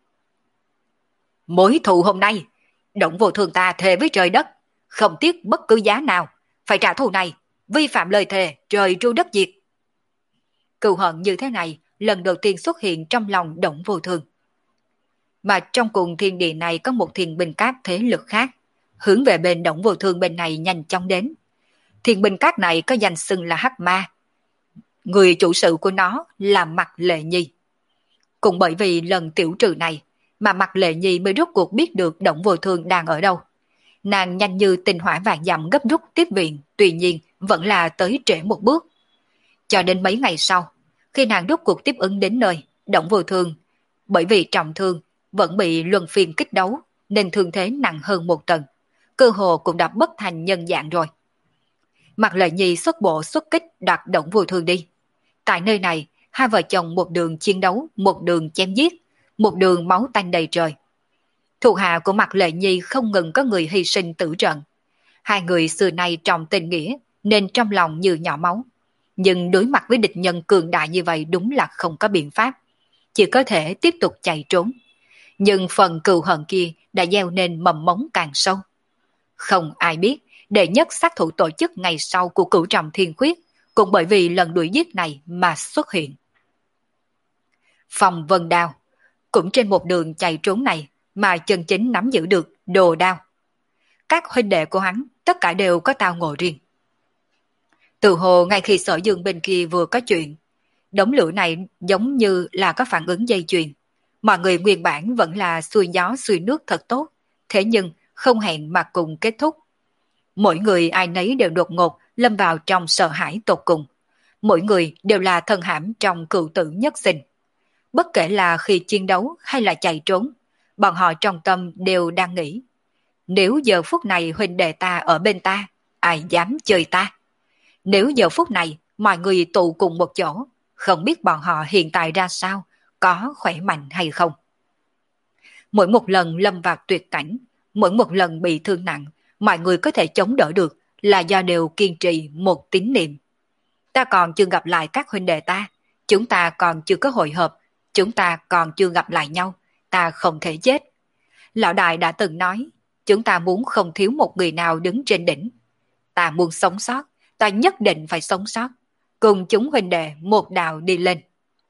Mối thù hôm nay, Đổng Vô Thương ta thề với trời đất, không tiếc bất cứ giá nào, phải trả thù này, vi phạm lời thề, trời tru đất diệt. Cừu hận như thế này lần đầu tiên xuất hiện trong lòng Đổng Vô Thương. Mà trong cùng thiên địa này có một thiên binh các thế lực khác, hướng về bên Đổng Vô Thương bên này nhanh chóng đến. Thiên binh các này có danh xưng là Hắc Ma. Người chủ sự của nó là Mạc Lệ Nhi. Cũng bởi vì lần tiểu trừ này mà Mạc Lệ Nhi mới rốt cuộc biết được Đổng Vô Thương đang ở đâu. Nàng nhanh như tinh hỏa vàng dặm gấp rút tiếp viện, tuy nhiên vẫn là tới trễ một bước. Cho đến mấy ngày sau, khi nàng rốt cuộc tiếp ứng đến nơi, Đổng Vô Thương, bởi vì trọng thương, vẫn bị luân phiên kích đấu, nên thương thế nặng hơn một tầng. Cơ hồ cũng đã bất thành nhân dạng rồi. Mạc Lệ Nhi xuất bộ xuất kích đoạt Đổng Vô Thương đi. Tại nơi này, hai vợ chồng một đường chiến đấu, một đường chém giết, một đường máu tanh đầy trời. Thuộc hạ của Mạc Lệ Nhi không ngừng có người hy sinh tử trận. Hai người xưa nay trọng tình nghĩa, nên trong lòng như nhỏ máu. Nhưng đối mặt với địch nhân cường đại như vậy đúng là không có biện pháp. Chỉ có thể tiếp tục chạy trốn. Nhưng phần cừu hận kia đã gieo nên mầm mống càng sâu. Không ai biết, đệ nhất sát thủ tổ chức ngày sau của Cửu Trọng Thiên Khuyết cũng bởi vì lần đuổi giết này mà xuất hiện. Phong Vân Đao cũng trên một đường chạy trốn này mà chân chính nắm giữ được đồ đao. Các huynh đệ của hắn tất cả đều có tao ngộ riêng. Từ hồ ngay khi Sở Dương bên kia vừa có chuyện, đống lửa này giống như là có phản ứng dây chuyền. Mọi người nguyên bản vẫn là xuôi gió xuôi nước thật tốt, thế nhưng không hẹn mà cùng kết thúc. Mỗi người ai nấy đều đột ngột lâm vào trong sợ hãi tột cùng. Mỗi người đều là thân hãm trong cựu tử nhất sinh. Bất kể là khi chiến đấu hay là chạy trốn, bọn họ trong tâm đều đang nghĩ. Nếu giờ phút này huynh đệ ta ở bên ta, ai dám chơi ta? Nếu giờ phút này mọi người tụ cùng một chỗ, không biết bọn họ hiện tại ra sao, có khỏe mạnh hay không? Mỗi một lần lâm vào tuyệt cảnh, mỗi một lần bị thương nặng, mọi người có thể chống đỡ được là do đều kiên trì một tín niệm. Ta còn chưa gặp lại các huynh đệ ta, chúng ta còn chưa có hội hợp, chúng ta còn chưa gặp lại nhau, ta không thể chết. Lão đại đã từng nói, chúng ta muốn không thiếu một người nào đứng trên đỉnh. Ta muốn sống sót, ta nhất định phải sống sót, cùng chúng huynh đệ một đạo đi lên.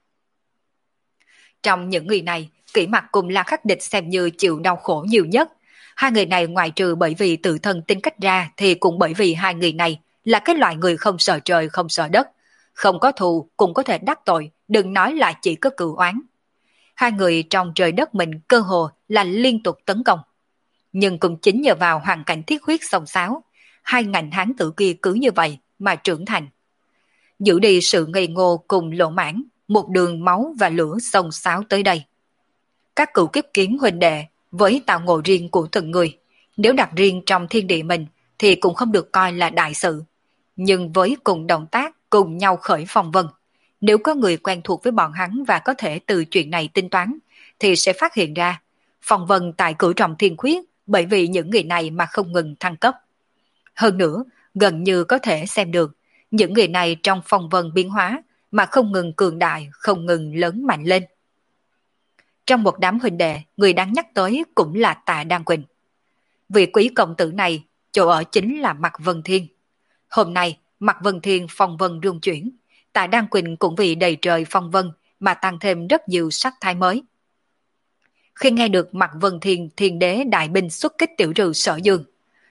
Trong những người này, Kỷ Mặc cùng La Khắc Địch xem như chịu đau khổ nhiều nhất. Hai người này ngoại trừ bởi vì tự thân tính cách ra thì cũng bởi vì hai người này là cái loại người không sợ trời không sợ đất. Không có thù cũng có thể đắc tội, đừng nói là chỉ có cừu oán. Hai người trong trời đất mình cơ hồ là liên tục tấn công. Nhưng cũng chính nhờ vào hoàn cảnh thiết huyết xông xáo, hai ngành hán tử kia cứ như vậy mà trưởng thành. Giữ đi sự ngây ngô cùng lộ mãn, một đường máu và lửa xông xáo tới đây. Các cựu kiếp kiến huynh đệ với tạo ngộ riêng của từng người, nếu đặt riêng trong thiên địa mình thì cũng không được coi là đại sự. Nhưng với cùng động tác, cùng nhau khởi phong vân, nếu có người quen thuộc với bọn hắn và có thể từ chuyện này tính toán, thì sẽ phát hiện ra phong vân tại Cửu Trọng Thiên Khuyết bởi vì những người này mà không ngừng thăng cấp. Hơn nữa, gần như có thể xem được những người này trong phong vân biến hóa mà không ngừng cường đại, không ngừng lớn mạnh lên. Trong một đám huynh đệ, người đáng nhắc tới cũng là Tạ Đan Quỳnh. Vị quý công tử này, chỗ ở chính là Mạc Vân Thiên. Hôm nay, Mạc Vân Thiên phong vân rung chuyển, Tạ Đan Quỳnh cũng vì đầy trời phong vân mà tăng thêm rất nhiều sắc thái mới. Khi nghe được Mạc Vân Thiên thiên đế đại binh xuất kích tiểu trừ Sở Dương,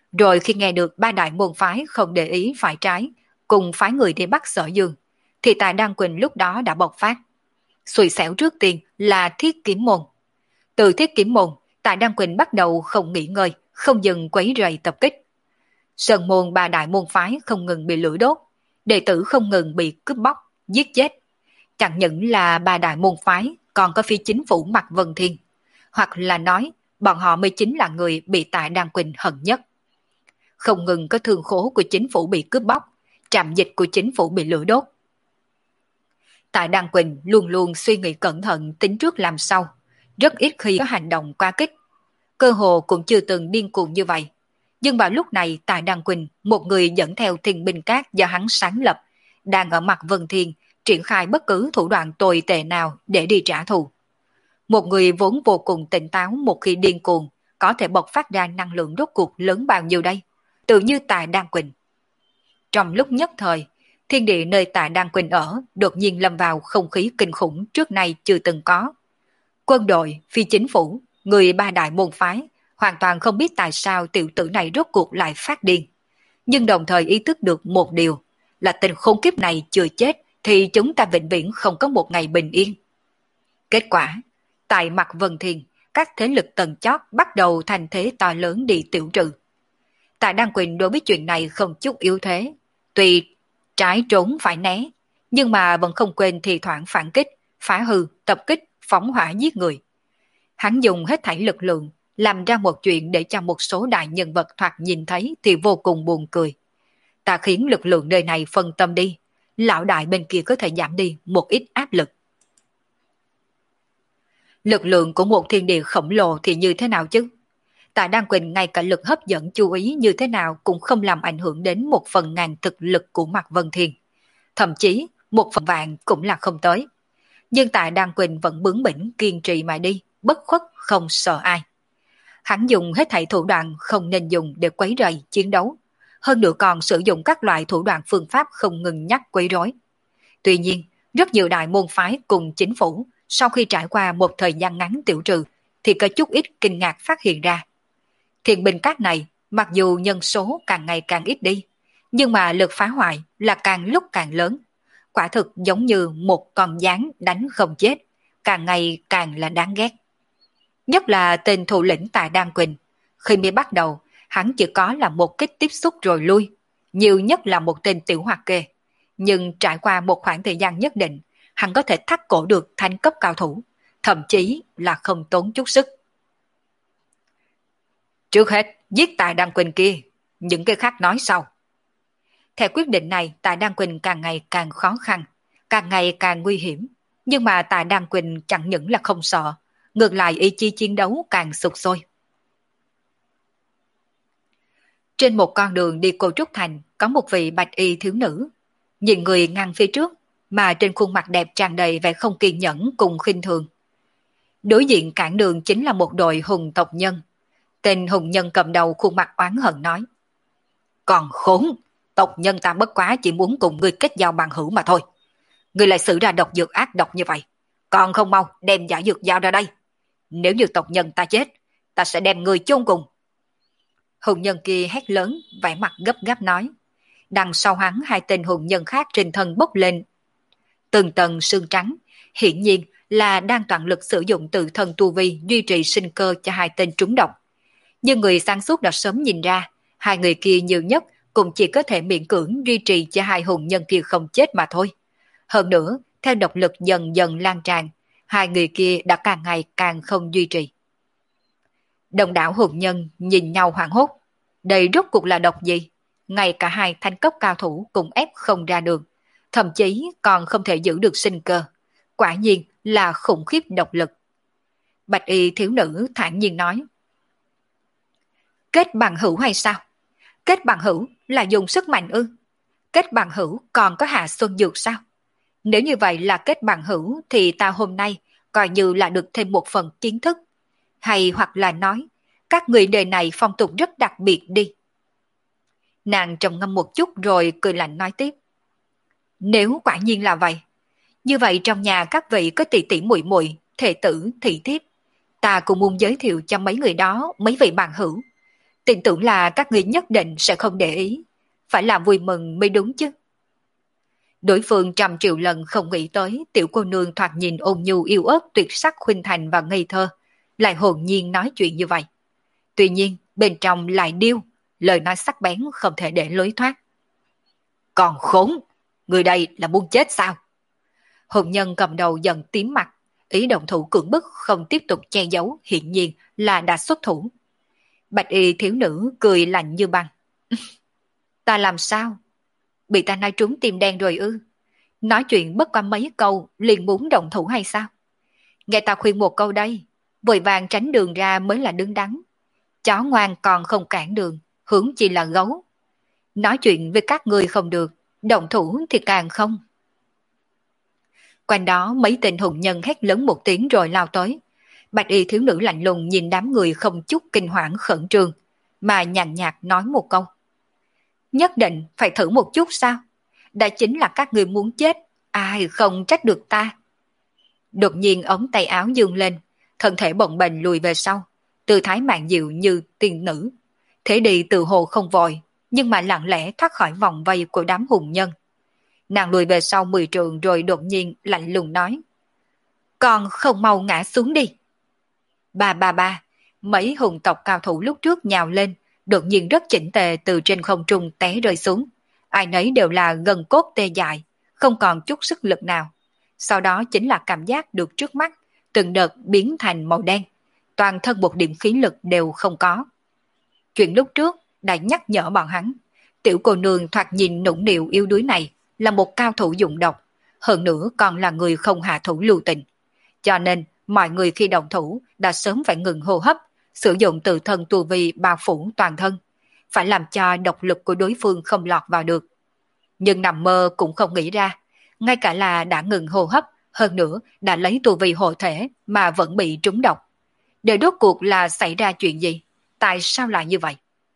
Rồi khi nghe được ba đại môn phái không để ý phải trái, cùng phái người đi bắt Sở Dương, thì Tài Đăng Quỳnh lúc đó đã bộc phát. Xui xẻo trước tiên là Thiết Kiếm Môn. Từ Thiết Kiếm Môn, Tài Đăng Quỳnh bắt đầu không nghỉ ngơi, không dừng quấy rầy tập kích. Sơn môn ba đại môn phái không ngừng bị lửa đốt, đệ tử không ngừng bị cướp bóc, giết chết. Chẳng những là ba đại môn phái, còn có phi chính phủ Mạc Vân Thiên. Hoặc là nói, bọn họ mới chính là người bị Tài Đăng Quỳnh hận nhất. Không ngừng có thương khố của chính phủ bị cướp bóc, trạm dịch của chính phủ bị lửa đốt. Tài Đăng Quỳnh luôn luôn suy nghĩ cẩn thận tính trước làm sau, rất ít khi có hành động quá kích. Cơ hồ cũng chưa từng điên cuồng như vậy. Nhưng vào lúc này Tài Đăng Quỳnh, một người dẫn theo thiên binh cát do hắn sáng lập, đang ở mặt Vân Thiên triển khai bất cứ thủ đoạn tồi tệ nào để đi trả thù. Một người vốn vô cùng tỉnh táo một khi điên cuồng, có thể bộc phát ra năng lượng rốt cuộc lớn bao nhiêu đây? Tự như Tài Đăng Quỳnh. Trong lúc nhất thời, thiên địa nơi Tài Đăng Quỳnh ở đột nhiên lâm vào không khí kinh khủng trước nay chưa từng có. Quân đội, phi chính phủ, người ba đại môn phái hoàn toàn không biết tại sao tiểu tử này rốt cuộc lại phát điên. Nhưng đồng thời ý thức được một điều, là tình khốn kiếp này chưa chết thì chúng ta vĩnh viễn không có một ngày bình yên. Kết quả, tại mặt Vân Thiên, các thế lực tầng chót bắt đầu thành thế to lớn đi tiểu trừ. Tài Đăng Quỳnh đối với chuyện này không chút yếu thế, tuy trái trốn phải né, nhưng mà vẫn không quên thì thoảng phản kích, phá hư, tập kích, phóng hỏa giết người. Hắn dùng hết thảy lực lượng, làm ra một chuyện để cho một số đại nhân vật thoạt nhìn thấy thì vô cùng buồn cười. Ta khiến lực lượng nơi này phân tâm đi, lão đại bên kia có thể giảm đi một ít áp lực. Lực lượng của một thiên địa khổng lồ thì như thế nào chứ? Tạ Đăng Quỳnh ngay cả lực hấp dẫn chú ý như thế nào cũng không làm ảnh hưởng đến một phần ngàn thực lực của Mạc Vân Thiên. Thậm chí, một phần vạn cũng là không tới. Nhưng Tạ Đăng Quỳnh vẫn bướng bỉnh kiên trì mà đi, bất khuất không sợ ai. Hắn dùng hết thảy thủ đoạn không nên dùng để quấy rầy chiến đấu, hơn nữa còn sử dụng các loại thủ đoạn phương pháp không ngừng nhắc quấy rối. Tuy nhiên, rất nhiều đại môn phái cùng chính phủ sau khi trải qua một thời gian ngắn tiểu trừ thì có chút ít kinh ngạc phát hiện ra. Thiện binh các này mặc dù nhân số càng ngày càng ít đi, nhưng mà lực phá hoại là càng lúc càng lớn. Quả thực giống như một con gián đánh không chết, càng ngày càng là đáng ghét. Nhất là tên thủ lĩnh Tạ Đăng Quỳnh, khi mới bắt đầu, hắn chỉ có là một kích tiếp xúc rồi lui, nhiều nhất là một tên tiểu hoạt kê. Nhưng trải qua một khoảng thời gian nhất định, hắn có thể thắt cổ được thánh cấp cao thủ, thậm chí là không tốn chút sức. Trước hết, giết Tạ Đăng Quỳnh kia, những cái khác nói sau. Theo quyết định này, Tạ Đăng Quỳnh càng ngày càng khó khăn, càng ngày càng nguy hiểm. Nhưng mà Tạ Đăng Quỳnh chẳng những là không sợ, ngược lại ý chí chiến đấu càng sục sôi. Trên một con đường đi Cô Trúc Thành có một vị bạch y thiếu nữ. Nhìn người ngang phía trước, mà trên khuôn mặt đẹp tràn đầy vẻ không kiên nhẫn cùng khinh thường. Đối diện cản đường chính là một đội hùng tộc nhân. Tên hùng nhân cầm đầu khuôn mặt oán hận nói: Còn khốn, tộc nhân ta bất quá chỉ muốn cùng ngươi kết giao bằng hữu mà thôi. Ngươi lại xử ra độc dược ác độc như vậy, còn không mau đem giả dược giao ra đây. Nếu như tộc nhân ta chết, ta sẽ đem người chôn cùng. Hùng nhân kia hét lớn, vẻ mặt gấp gáp nói. Đằng sau hắn hai tên hùng nhân khác trên thân bốc lên từng tầng sương trắng, hiển nhiên là đang toàn lực sử dụng tự thân tu vi duy trì sinh cơ cho hai tên trúng độc. Nhưng người sáng suốt đã sớm nhìn ra, hai người kia nhiều nhất cũng chỉ có thể miễn cưỡng duy trì cho hai hùng nhân kia không chết mà thôi. Hơn nữa, theo độc lực dần dần lan tràn, hai người kia đã càng ngày càng không duy trì. Đồng đảo hùng nhân nhìn nhau hoảng hốt. Đây rốt cuộc là độc gì? Ngay cả hai thanh cấp cao thủ cũng ép không ra đường, thậm chí còn không thể giữ được sinh cơ. Quả nhiên là khủng khiếp độc lực. Bạch y thiếu nữ thản nhiên nói. Kết bằng hữu hay sao? Kết bằng hữu là dùng sức mạnh ư? Kết bằng hữu còn có hạ xuân dược sao? Nếu như vậy là kết bằng hữu thì ta hôm nay coi như là được thêm một phần kiến thức. Hay hoặc là nói, các người đời này phong tục rất đặc biệt đi. Nàng trầm ngâm một chút rồi cười lạnh nói tiếp. Nếu quả nhiên là vậy, như vậy trong nhà các vị có tỷ tỷ muội muội, thể tử, thị thiếp, ta cũng muốn giới thiệu cho mấy người đó mấy vị bạn hữu. tin tưởng là các ngươi nhất định sẽ không để ý, phải làm vui mừng mới đúng chứ. Đối phương trăm triệu lần không nghĩ tới tiểu cô nương thoạt nhìn ôn nhu yêu ớt tuyệt sắc khuynh thành và ngây thơ, lại hồn nhiên nói chuyện như vậy. Tuy nhiên, bên trong lại điêu, lời nói sắc bén không thể để lối thoát. Còn khốn, người đây là muốn chết sao? Hồn nhân cầm đầu dần tím mặt, ý động thủ cưỡng bức không tiếp tục che giấu, hiện nhiên là đã xuất thủ. Bạch y thiếu nữ cười lạnh như băng. Ta làm sao? Bị ta nói trúng tim đen rồi ư? Nói chuyện bất qua mấy câu liền muốn động thủ hay sao? Nghe ta khuyên một câu đây, vội vàng tránh đường ra mới là đứng đắn. Chó ngoan còn không cản đường, hướng chỉ là gấu. Nói chuyện với các người không được, động thủ thì càng không. Quanh đó mấy tên hùng nhân hét lớn một tiếng rồi lao tới. Bạch y thiếu nữ lạnh lùng nhìn đám người không chút kinh hoảng khẩn trương, mà nhàn nhạt nói một câu. Nhất định phải thử một chút sao? Đã chính là các người muốn chết, ai không trách được ta. Đột nhiên ống tay áo dương lên, thân thể bồng bềnh lùi về sau, tư thái mạn dịu như tiên nữ. Thế đi từ hồ không vội, nhưng mà lặng lẽ thoát khỏi vòng vây của đám hùng nhân. Nàng lùi về sau mười trường rồi đột nhiên lạnh lùng nói. Còn không mau ngã xuống đi. Ba ba ba, mấy hùng tộc cao thủ lúc trước nhào lên, đột nhiên rất chỉnh tề từ trên không trung té rơi xuống. Ai nấy đều là gân cốt tê dại, không còn chút sức lực nào. Sau đó chính là cảm giác được trước mắt, từng đợt biến thành màu đen. Toàn thân một điểm khí lực đều không có. Chuyện lúc trước đã nhắc nhở bọn hắn. Tiểu cô nương thoạt nhìn nũng nịu yếu đuối này là một cao thủ dụng độc, hơn nữa còn là người không hạ thủ lưu tình. Cho nên mọi người khi động thủ đã sớm phải ngừng hô hấp, sử dụng tự thân tu vi bao phủ toàn thân, phải làm cho độc lực của đối phương không lọt vào được. Nhưng nằm mơ cũng không nghĩ ra, ngay cả là đã ngừng hô hấp, hơn nữa đã lấy tu vi hộ thể mà vẫn bị trúng độc. Để rốt cuộc là xảy ra chuyện gì? Tại sao lại như vậy?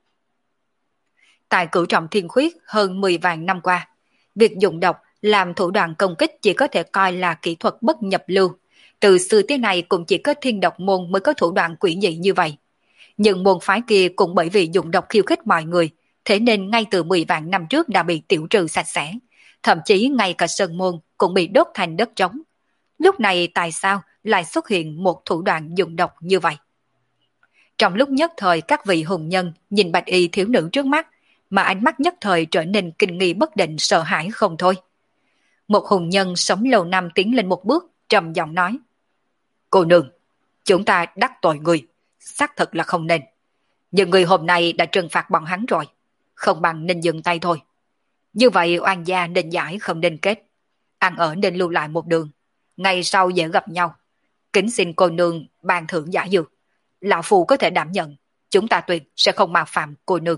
Tại cửu trọng thiên khuyết hơn mười vạn năm qua, việc dùng độc làm thủ đoạn công kích chỉ có thể coi là kỹ thuật bất nhập lưu. Từ xưa tới nay cũng chỉ có thiên độc môn mới có thủ đoạn quỷ dị như vậy. Nhưng môn phái kia cũng bởi vì dùng độc khiêu khích mọi người, thế nên ngay từ mười vạn năm trước đã bị tiểu trừ sạch sẽ. Thậm chí ngay cả sơn môn cũng bị đốt thành đất trống. Lúc này tại sao lại xuất hiện một thủ đoạn dùng độc như vậy? Trong lúc nhất thời các vị hùng nhân nhìn bạch y thiếu nữ trước mắt, mà ánh mắt nhất thời trở nên kinh nghi bất định sợ hãi không thôi. Một hùng nhân sống lâu năm tiến lên một bước, trầm giọng nói. Cô nương, chúng ta đắc tội người, xác thực là không nên. Nhưng người hôm nay đã trừng phạt bọn hắn rồi, không bằng nên dừng tay thôi. Như vậy oan gia nên giải không nên kết. Ăn ở nên lưu lại một đường, ngày sau dễ gặp nhau. Kính xin cô nương ban thưởng giả dược. Lão Phu có thể đảm nhận, chúng ta tuyệt sẽ không mạo phạm cô nương.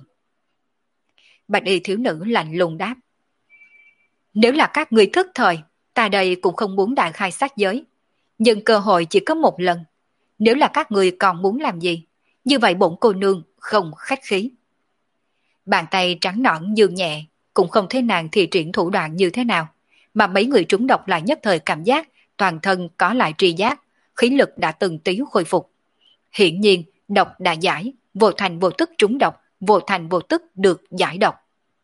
Bạch y thiếu nữ lạnh lùng đáp. Nếu là các người thức thời, ta đây cũng không muốn đại khai sát giới. Nhưng cơ hội chỉ có một lần. Nếu là các người còn muốn làm gì, như vậy bổn cô nương không khách khí. Bàn tay trắng nõn dương nhẹ, cũng không thấy nàng thi triển thủ đoạn như thế nào, mà mấy người trúng độc lại nhất thời cảm giác toàn thân có lại tri giác, khí lực đã từng tí khôi phục. Hiển nhiên, độc đã giải, vô thành vô tức trúng độc, vô thành vô tức được giải độc.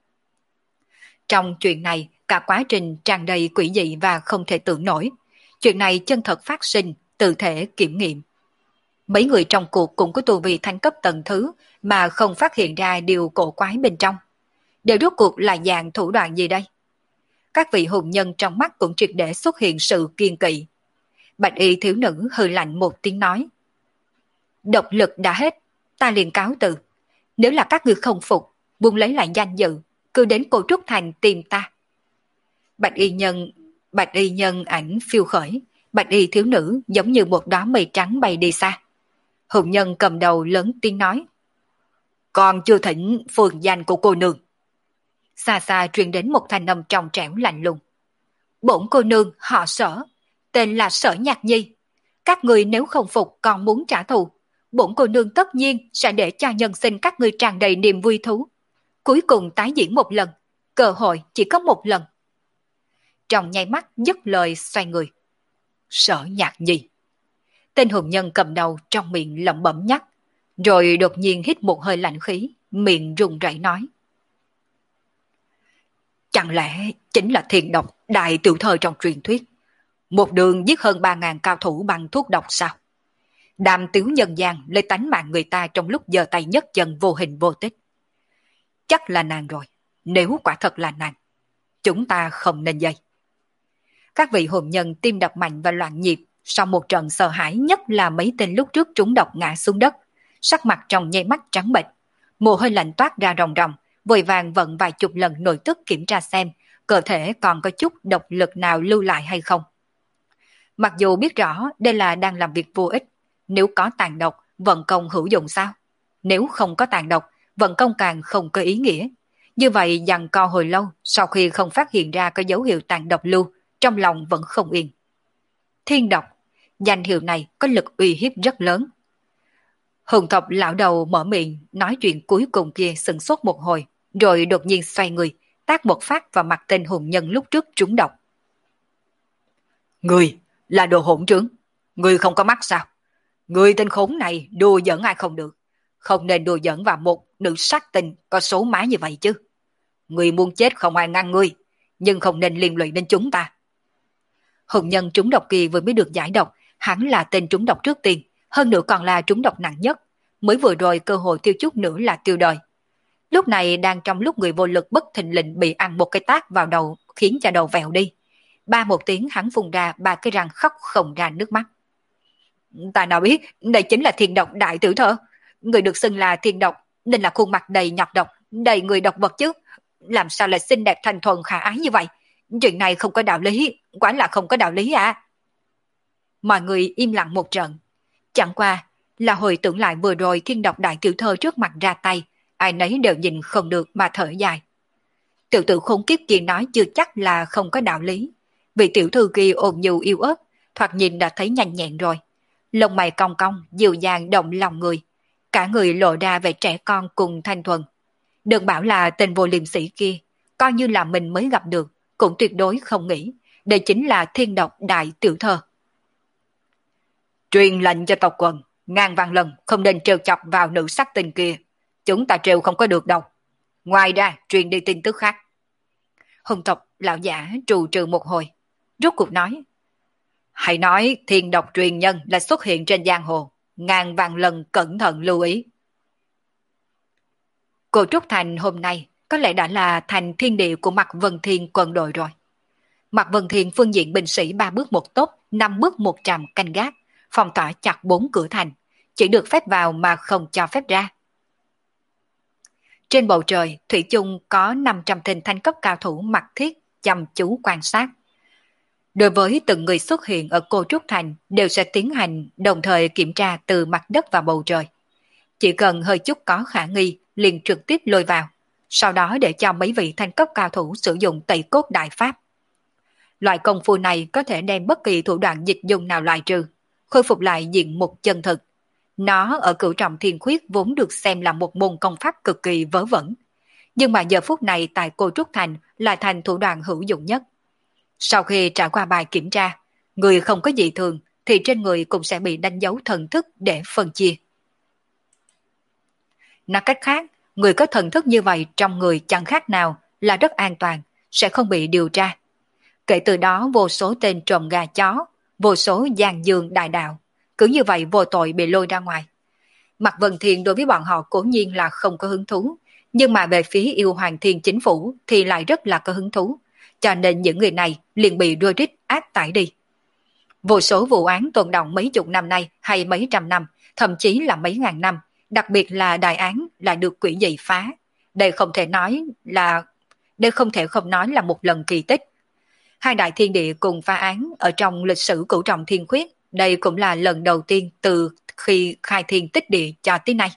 Trong chuyện này, cả quá trình tràn đầy quỷ dị và không thể tưởng nổi. Chuyện này chân thật phát sinh, tự thể kiểm nghiệm. Mấy người trong cuộc cũng có tu vi thánh cấp tầng thứ mà không phát hiện ra điều cổ quái bên trong. Đều rốt cuộc là dạng thủ đoạn gì đây? Các vị hùng nhân trong mắt cũng triệt để xuất hiện sự kiên kỵ. Bạch y thiếu nữ hừ lạnh một tiếng nói. Độc lực đã hết, ta liền cáo từ. Nếu là các ngươi không phục, buông lấy lại danh dự, cứ đến Cô Trúc Thành tìm ta. Bạch y nhân, bạch y nhân ảnh phiêu khởi, bạch y thiếu nữ giống như một đóa mây trắng bay đi xa. Hùng nhân cầm đầu lớn tiếng nói. Còn chưa thỉnh phường danh của cô nương. Xa xa truyền đến một thanh âm trong trẻo lạnh lùng. Bổn cô nương họ Sở, tên là Sở Nhạc Nhi. Các người nếu không phục còn muốn trả thù, bổn cô nương tất nhiên sẽ để cho nhân sinh các người tràn đầy niềm vui thú. Cuối cùng tái diễn một lần, cơ hội chỉ có một lần. Trong nháy mắt dứt lời xoay người. Sở Nhạc Nhi. Tên hùng nhân cầm đầu trong miệng lẩm bẩm nhắc. rồi đột nhiên hít một hơi lạnh khí, miệng run rẩy nói. Chẳng lẽ chính là thiên độc đại tiểu thơ trong truyền thuyết, một đường giết hơn ba ngàn cao thủ bằng thuốc độc sao? Đàm tiểu nhân gian lấy tánh mạng người ta trong lúc giơ tay nhấc chân vô hình vô tích. Chắc là nàng rồi, nếu quả thật là nàng, chúng ta không nên dây. Các vị hồn nhân tim đập mạnh và loạn nhịp, sau một trận sợ hãi, nhất là mấy tên lúc trước trúng độc ngã xuống đất, sắc mặt trong nháy mắt trắng bệch, mồ hôi lạnh toát ra ròng ròng, vội vàng vận vài chục lần nội tức kiểm tra xem cơ thể còn có chút độc lực nào lưu lại hay không. Mặc dù biết rõ đây là đang làm việc vô ích, nếu có tàn độc, vận công hữu dụng sao? Nếu không có tàn độc, vận công càng không có ý nghĩa. Như vậy giằng co hồi lâu, sau khi không phát hiện ra có dấu hiệu tàn độc lưu, trong lòng vẫn không yên. Thiên độc, danh hiệu này có lực uy hiếp rất lớn. Hùng tộc lão đầu mở miệng nói chuyện cuối cùng kia sừng sốt một hồi, rồi đột nhiên xoay người, tác một phát vào mặt tên hùng nhân lúc trước trúng độc. Người là đồ hỗn trướng, người không có mắt sao? Người tên khốn này đùa giỡn ai không được, không nên đùa giỡn vào một nữ sát tinh có số má như vậy chứ. Người muốn chết không ai ngăn ngươi, nhưng không nên liên lụy đến chúng ta. Hùng nhân trúng độc kia vừa mới được giải độc, hắn là tên trúng độc trước tiên, hơn nữa còn là trúng độc nặng nhất, mới vừa rồi cơ hội tiêu chút nữa là tiêu đời. Lúc này đang trong lúc người vô lực bất thình lình bị ăn một cái tát vào đầu, khiến cho đầu vẹo đi. Ba một tiếng hắn phun ra ba cái răng khóc không ra nước mắt. Ta nào biết, đây chính là thiên độc đại tử thơ. Người được xưng là thiên độc, nên là khuôn mặt đầy nhọc độc, đầy người độc vật chứ. Làm sao lại xinh đẹp thanh thuần khả ái như vậy? Chuyện này không có đạo lý, quả là không có đạo lý à. Mọi người im lặng một trận. Chẳng qua là hồi tưởng lại vừa rồi thiên độc đại tiểu thơ trước mặt ra tay, ai nấy đều nhìn không được mà thở dài. Tiểu tử khốn kiếp kia nói chưa chắc là không có đạo lý. Vị tiểu thư kia ôn nhu yêu ớt, thoạt nhìn đã thấy nhanh nhẹn rồi. Lông mày cong cong, dịu dàng động lòng người. Cả người lộ ra vẻ trẻ con cùng thanh thuần. Đừng bảo là tên vô liêm sĩ kia, coi như là mình mới gặp được, cũng tuyệt đối không nghĩ đây chính là thiên độc đại tiểu thơ. Truyền lệnh cho tộc quần, ngàn vạn lần không nên trêu chọc vào nữ sắc tình kia. Chúng ta trêu không có được đâu. Ngoài ra, truyền đi tin tức khác. Hùng tộc lão giả trù trừ một hồi, rốt cuộc nói. Hãy nói thiên độc truyền nhân là xuất hiện trên giang hồ, ngàn vạn lần cẩn thận lưu ý. Cô Trúc Thành hôm nay có lẽ đã là thành thiên địa của Mạc Vân Thiên quân đội rồi. Mạc Vân Thiên phương diện binh sĩ ba bước một tốc, năm bước một tràm canh gác, phong tỏa chặt bốn cửa thành, chỉ được phép vào mà không cho phép ra. Trên bầu trời, thủy chung có năm trăm tên thanh cấp cao thủ mặc thiết chăm chú quan sát. Đối với từng người xuất hiện ở Cô Trúc Thành đều sẽ tiến hành đồng thời kiểm tra từ mặt đất và bầu trời. Chỉ cần hơi chút có khả nghi liền trực tiếp lôi vào, sau đó để cho mấy vị thanh cấp cao thủ sử dụng tẩy cốt đại pháp. Loại công phu này có thể đem bất kỳ thủ đoạn dịch dùng nào loại trừ, khôi phục lại diện mục chân thực. Nó ở cửu trọng thiên khuyết vốn được xem là một môn công pháp cực kỳ vớ vẩn. Nhưng mà giờ phút này tại Cô Trúc Thành lại thành thủ đoạn hữu dụng nhất. Sau khi trải qua bài kiểm tra, người không có dị thường thì trên người cũng sẽ bị đánh dấu thần thức để phân chia. Nói cách khác, người có thần thức như vậy trong người chẳng khác nào là rất an toàn, sẽ không bị điều tra. Kể từ đó vô số tên trộm gà chó, vô số gian dương đại đạo, cứ như vậy vô tội bị lôi ra ngoài. Mạc Vân Thiên đối với bọn họ cố nhiên là không có hứng thú, nhưng mà về phía yêu hoàng thiên chính phủ thì lại rất là có hứng thú, cho nên những người này liền bị đuôi rít áp tải đi. Vô số vụ án tồn động mấy chục năm nay hay mấy trăm năm, thậm chí là mấy ngàn năm, đặc biệt là đại án lại được quỷ dị phá. Đây không thể nói là đây không thể không nói là một lần kỳ tích. Hai đại thiên địa cùng phá án ở trong lịch sử cửu trọng thiên khuyết, đây cũng là lần đầu tiên từ khi khai thiên tích địa cho tới nay.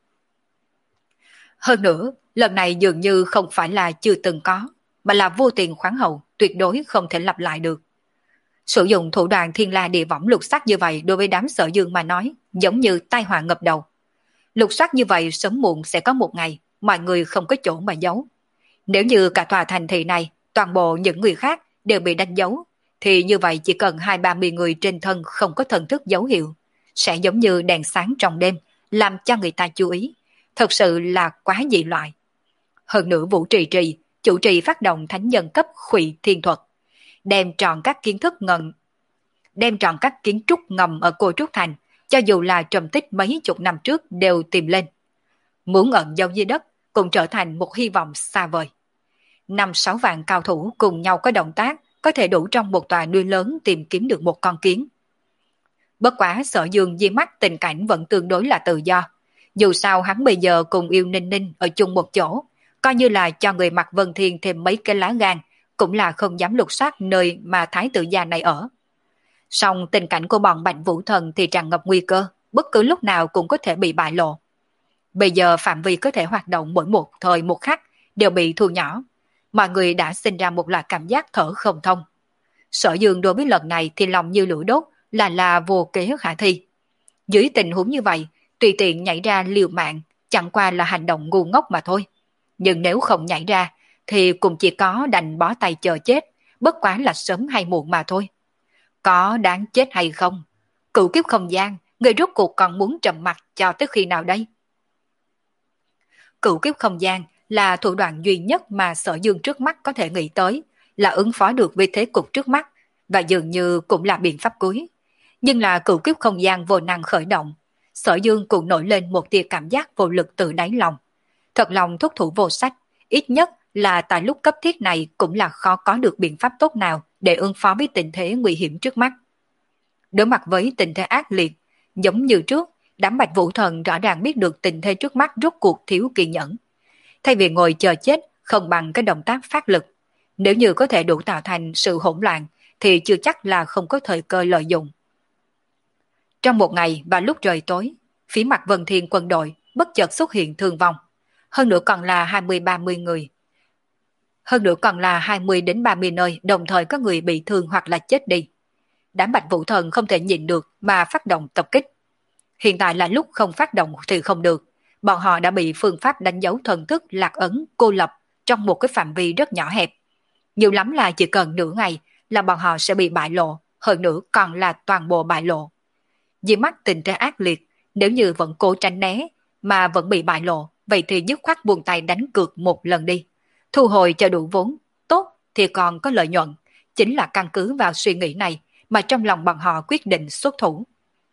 Hơn nữa, lần này dường như không phải là chưa từng có, mà là vô tiền khoáng hậu, tuyệt đối không thể lặp lại được. Sử dụng thủ đoạn thiên la địa võng lục sắc như vậy đối với đám Sở Dương mà nói, giống như tai họa ngập đầu. Lục soát như vậy sớm muộn sẽ có một ngày, mọi người không có chỗ mà giấu. Nếu như cả tòa thành thị này, toàn bộ những người khác đều bị đánh dấu, thì như vậy chỉ cần hai ba mươi người trên thân không có thần thức dấu hiệu, sẽ giống như đèn sáng trong đêm, làm cho người ta chú ý, thật sự là quá dị loại. Hơn nữa Vũ Trì Trì chủ trì phát động thánh nhân cấp Khụy Thiên Thuật, đem tròn các kiến thức ngầm, đem tròn các kiến trúc ngầm ở Cô Trúc Thành, cho dù là trầm tích mấy chục năm trước đều tìm lên. Muốn ẩn giấu dưới đất cũng trở thành một hy vọng xa vời. Năm sáu vạn cao thủ cùng nhau có động tác, có thể đủ trong một tòa núi lớn tìm kiếm được một con kiến. Bất quá Sở Dương dưới mắt tình cảnh vẫn tương đối là tự do. Dù sao hắn bây giờ cùng Yêu Ninh Ninh ở chung một chỗ, coi như là cho người mặc Vân Thiên thêm mấy cái lá gan, cũng là không dám lục soát nơi mà Thái tử gia này ở. Song tình cảnh của bọn Bạch Vũ Thần thì tràn ngập nguy cơ, bất cứ lúc nào cũng có thể bị bại lộ. Bây giờ phạm vi có thể hoạt động mỗi một thời một khắc đều bị thu nhỏ. Mọi người đã sinh ra một loại cảm giác thở không thông. Sở Dương đối với lần này thì lòng như lửa đốt, là là vô kế khả thi. Dưới tình huống như vậy, tùy tiện nhảy ra liều mạng, chẳng qua là hành động ngu ngốc mà thôi. Nhưng nếu không nhảy ra, thì cũng chỉ có đành bó tay chờ chết, bất quá là sớm hay muộn mà thôi. Có đáng chết hay không? Cửu kiếp không gian, người rốt cuộc còn muốn trầm mặc cho tới khi nào đây? Cửu kiếp không gian là thủ đoạn duy nhất mà Sở Dương trước mắt có thể nghĩ tới, là ứng phó được với thế cục trước mắt, và dường như cũng là biện pháp cuối. Nhưng là cửu kiếp không gian vô năng khởi động, Sở Dương cũng nổi lên một tia cảm giác vô lực từ đáy lòng. Thật lòng thúc thủ vô sách, ít nhất là tại lúc cấp thiết này cũng là khó có được biện pháp tốt nào để ứng phó với tình thế nguy hiểm trước mắt. Đối mặt với tình thế ác liệt, giống như trước, đám Bạch Vũ Thần rõ ràng biết được tình thế trước mắt rốt cuộc thiếu kiên nhẫn. Thay vì ngồi chờ chết không bằng cái động tác phát lực, nếu như có thể đủ tạo thành sự hỗn loạn thì chưa chắc là không có thời cơ lợi dụng. Trong một ngày và lúc trời tối, phía mặt Vân Thiên quân đội bất chợt xuất hiện thương vong. Hơn nữa còn là hai mươi ba mươi người. Hơn nữa còn là hai mươi đến ba mươi nơi đồng thời có người bị thương hoặc là chết đi. Đám Bạch Vũ Thần không thể nhịn được mà phát động tập kích. Hiện tại là lúc không phát động thì không được. Bọn họ đã bị phương pháp đánh dấu thần thức lạc ấn cô lập trong một cái phạm vi rất nhỏ hẹp. Nhiều lắm là chỉ cần nửa ngày là bọn họ sẽ bị bại lộ, hơn nữa còn là toàn bộ bại lộ. Vì mắt tình thế ác liệt, nếu như vẫn cố tránh né mà vẫn bị bại lộ, vậy thì dứt khoát buông tay đánh cược một lần đi. Thu hồi cho đủ vốn, tốt thì còn có lợi nhuận. Chính là căn cứ vào suy nghĩ này mà trong lòng bọn họ quyết định xuất thủ.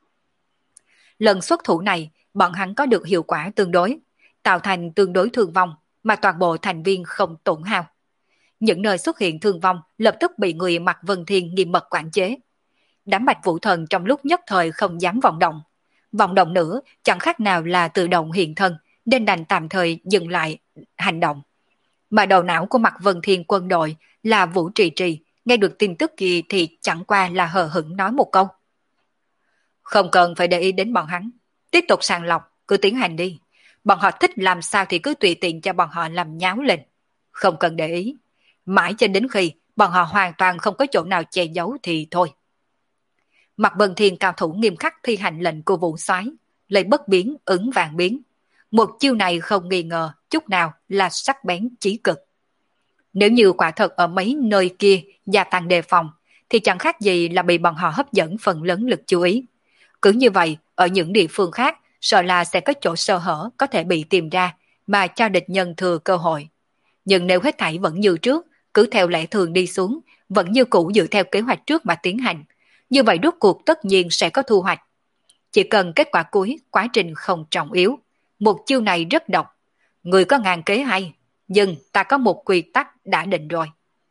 Lần xuất thủ này, bọn hắn có được hiệu quả tương đối, tạo thành tương đối thương vong mà toàn bộ thành viên không tổn hao. Những nơi xuất hiện thương vong lập tức bị người mặc Vân Thiên nghiêm mật quản chế. Đám Bạch Vũ Thần trong lúc nhất thời không dám vọng động. Vọng động nữa chẳng khác nào là tự động hiện thân, nên đành tạm thời dừng lại hành động. Mà đầu não của mặt Vân Thiên quân đội là Vũ Trì Trì, nghe được tin tức kia thì chẳng qua là hờ hững nói một câu. Không cần phải để ý đến bọn hắn, tiếp tục sàng lọc, cứ tiến hành đi. Bọn họ thích làm sao thì cứ tùy tiện cho bọn họ làm nháo lên. Không cần để ý, mãi cho đến khi bọn họ hoàn toàn không có chỗ nào che giấu thì thôi. Mặt Vân Thiên cao thủ nghiêm khắc thi hành lệnh của Vũ Soái, lấy bất biến ứng vạn biến. Một chiêu này không nghi ngờ chút nào là sắc bén chí cực. Nếu như quả thật ở mấy nơi kia gia tăng đề phòng, thì chẳng khác gì là bị bọn họ hấp dẫn phần lớn lực chú ý. Cứ như vậy, ở những địa phương khác, sợ là sẽ có chỗ sơ hở có thể bị tìm ra, mà cho địch nhân thừa cơ hội. Nhưng nếu hết thảy vẫn như trước, cứ theo lẽ thường đi xuống, vẫn như cũ dựa theo kế hoạch trước mà tiến hành, như vậy rốt cuộc tất nhiên sẽ có thu hoạch. Chỉ cần kết quả cuối, quá trình không trọng yếu. Một chiêu này rất độc. Người có ngàn kế hay, nhưng ta có một quy tắc đã định rồi.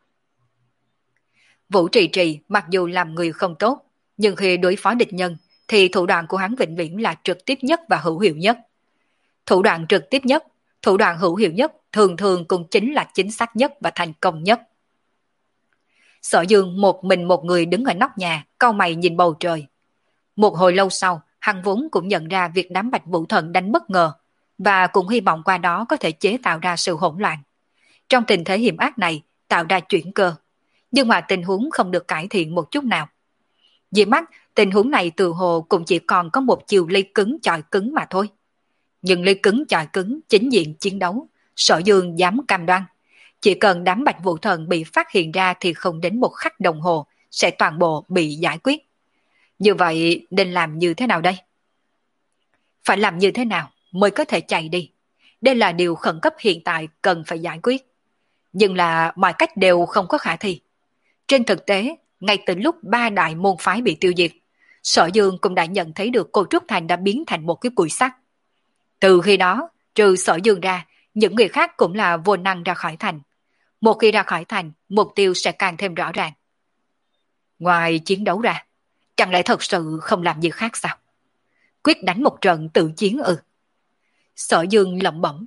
Vũ Trì Trì mặc dù làm người không tốt, nhưng khi đối phó địch nhân, thì thủ đoạn của hắn vĩnh viễn là trực tiếp nhất và hữu hiệu nhất. Thủ đoạn trực tiếp nhất, thủ đoạn hữu hiệu nhất thường thường cũng chính là chính xác nhất và thành công nhất. Sở Dương một mình một người đứng ở nóc nhà, cau mày nhìn bầu trời. Một hồi lâu sau, hắn vốn cũng nhận ra việc đám Bạch Vũ Thần đánh bất ngờ, và cũng hy vọng qua đó có thể chế tạo ra sự hỗn loạn. Trong tình thế hiểm ác này, tạo ra chuyển cơ. Nhưng mà tình huống không được cải thiện một chút nào. Vì mắt, tình huống này từ hồ cũng chỉ còn có một chiều ly cứng chọi cứng mà thôi. Nhưng ly cứng chọi cứng chính diện chiến đấu, Sở Dương dám cam đoan. Chỉ cần đám Bạch Vũ Thần bị phát hiện ra thì không đến một khắc đồng hồ sẽ toàn bộ bị giải quyết. Như vậy nên làm như thế nào đây? Phải làm như thế nào mới có thể chạy đi? Đây là điều khẩn cấp hiện tại cần phải giải quyết. Nhưng là mọi cách đều không có khả thi. Trên thực tế, ngay từ lúc ba đại môn phái bị tiêu diệt, Sở Dương cũng đã nhận thấy được cô Trúc Thành đã biến thành một cái cùi sắt. Từ khi đó, trừ Sở Dương ra, những người khác cũng là vô năng ra khỏi thành. Một khi ra khỏi thành, mục tiêu sẽ càng thêm rõ ràng. Ngoài chiến đấu ra, chẳng lẽ thật sự không làm gì khác sao? Quyết đánh một trận tự chiến ư? Sở Dương lẩm bẩm.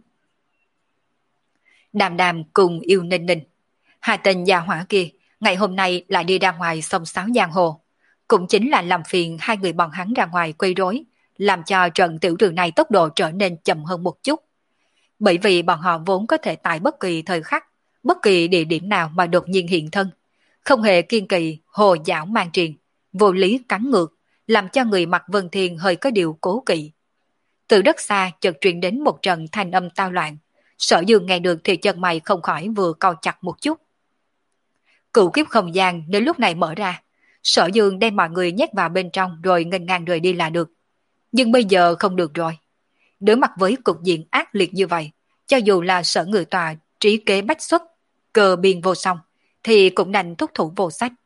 Đàm Đàm cùng Yêu Ninh Ninh, hai tên gia hỏa kia, ngày hôm nay lại đi ra ngoài xông xáo giang hồ. Cũng chính là làm phiền hai người bọn hắn ra ngoài quấy rối, làm cho trận tiểu trường này tốc độ trở nên chậm hơn một chút. Bởi vì bọn họ vốn có thể tại bất kỳ thời khắc, bất kỳ địa điểm nào mà đột nhiên hiện thân. Không hề kiên kỳ, hồ dảo mang truyền, vô lý cắn ngược, làm cho người mặc Vân Thiên hơi có điều cố kỵ. Từ đất xa chợt truyền đến một trận thanh âm tao loạn. Sở Dương nghe được thì chân mày không khỏi vừa cau chặt một chút. Cựu kiếp không gian nếu lúc này mở ra, Sở Dương đem mọi người nhét vào bên trong rồi nghênh ngang rời đi là được. Nhưng bây giờ không được rồi. Đối mặt với cục diện ác liệt như vậy, cho dù là Sở Ngự Tòa trí kế bách xuất, cờ biên vô song, thì cũng đành thúc thủ vô sách.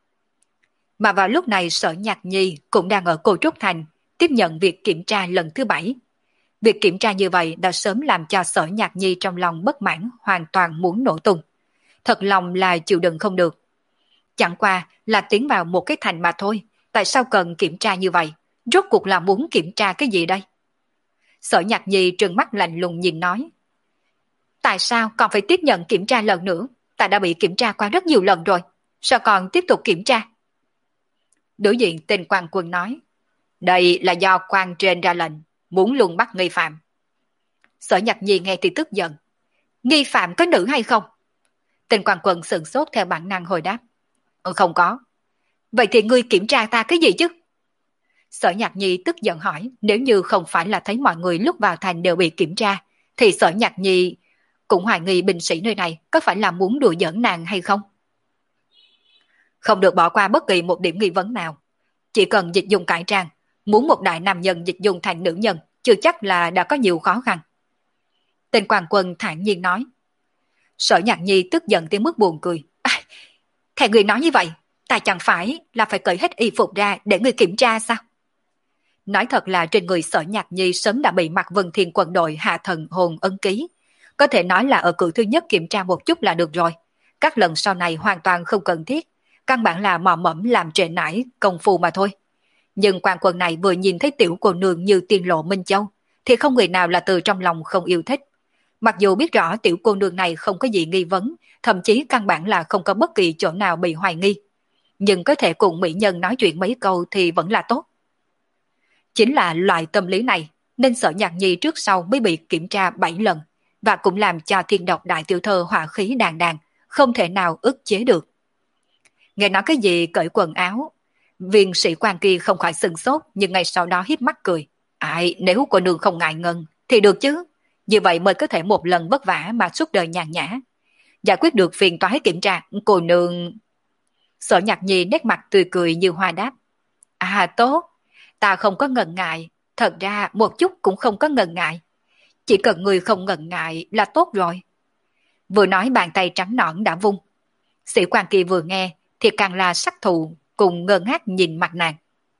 Mà vào lúc này Sở Nhạc Nhi cũng đang ở Cô Trúc Thành, tiếp nhận việc kiểm tra lần thứ bảy. Việc kiểm tra như vậy đã sớm làm cho Sở Nhạc Nhi trong lòng bất mãn, hoàn toàn muốn nổ tung. Thật lòng là chịu đựng không được. Chẳng qua là tiến vào một cái thành mà thôi, tại sao cần kiểm tra như vậy? Rốt cuộc là muốn kiểm tra cái gì đây? Sở Nhạc Nhi trừng mắt lạnh lùng nhìn nói. Tại sao còn phải tiếp nhận kiểm tra lần nữa? Ta đã bị kiểm tra qua rất nhiều lần rồi. Sao còn tiếp tục kiểm tra? Đối diện tên quan quân nói. Đây là do quan trên ra lệnh, muốn luôn bắt nghi phạm. Sở Nhạc Nhi nghe thì tức giận. Nghi phạm có nữ hay không? Tên quan quân sửng sốt theo bản năng hồi đáp. Ừ, không có. Vậy thì ngươi kiểm tra ta cái gì chứ? Sở Nhạc Nhi tức giận hỏi, nếu như không phải là thấy mọi người lúc vào thành đều bị kiểm tra, thì Sở Nhạc Nhi cũng hoài nghi binh sĩ nơi này có phải là muốn đùa giỡn nàng hay không? Không được bỏ qua bất kỳ một điểm nghi vấn nào. Chỉ cần dịch dùng cải trang, muốn một đại nam nhân dịch dùng thành nữ nhân, chưa chắc là đã có nhiều khó khăn. Tên quan quân thản nhiên nói. Sở Nhạc Nhi tức giận tới mức buồn cười. À, theo người nói như vậy, ta chẳng phải là phải cởi hết y phục ra để người kiểm tra sao? Nói thật là trên người Sở Nhạc Nhi sớm đã bị Mạc Vân Thiên quân đội hạ thần hồn ấn ký. Có thể nói là ở cử thứ nhất kiểm tra một chút là được rồi. Các lần sau này hoàn toàn không cần thiết. Căn bản là mò mẫm làm trễ nải công phu mà thôi. Nhưng quan quân này vừa nhìn thấy tiểu cô nương như tiên lộ Minh Châu, thì không người nào là từ trong lòng không yêu thích. Mặc dù biết rõ tiểu cô nương này không có gì nghi vấn, thậm chí căn bản là không có bất kỳ chỗ nào bị hoài nghi. Nhưng có thể cùng mỹ nhân nói chuyện mấy câu thì vẫn là tốt. Chính là loại tâm lý này, nên Sở Nhạc Nhi trước sau mới bị kiểm tra bảy lần, và cũng làm cho thiên độc đại tiểu thơ hỏa khí đàn đàn, không thể nào ức chế được. Nghe nói cái gì cởi quần áo, viên sĩ quan kia không khỏi sừng sốt, nhưng ngay sau đó hiếp mắt cười. Ai, nếu cô nương không ngại ngần, thì được chứ. Như vậy mới có thể một lần vất vả mà suốt đời nhàn nhã. Giải quyết được phiền toái kiểm tra, cô nương... Sở Nhạc Nhi nét mặt tươi cười như hoa đáp. À tốt, ta không có ngần ngại, thật ra một chút cũng không có ngần ngại. Chỉ cần người không ngần ngại là tốt rồi. Vừa nói bàn tay trắng nõn đã vung. Sĩ quan kia vừa nghe thì càng là sắc thù, cùng ngơ ngác nhìn mặt nàng.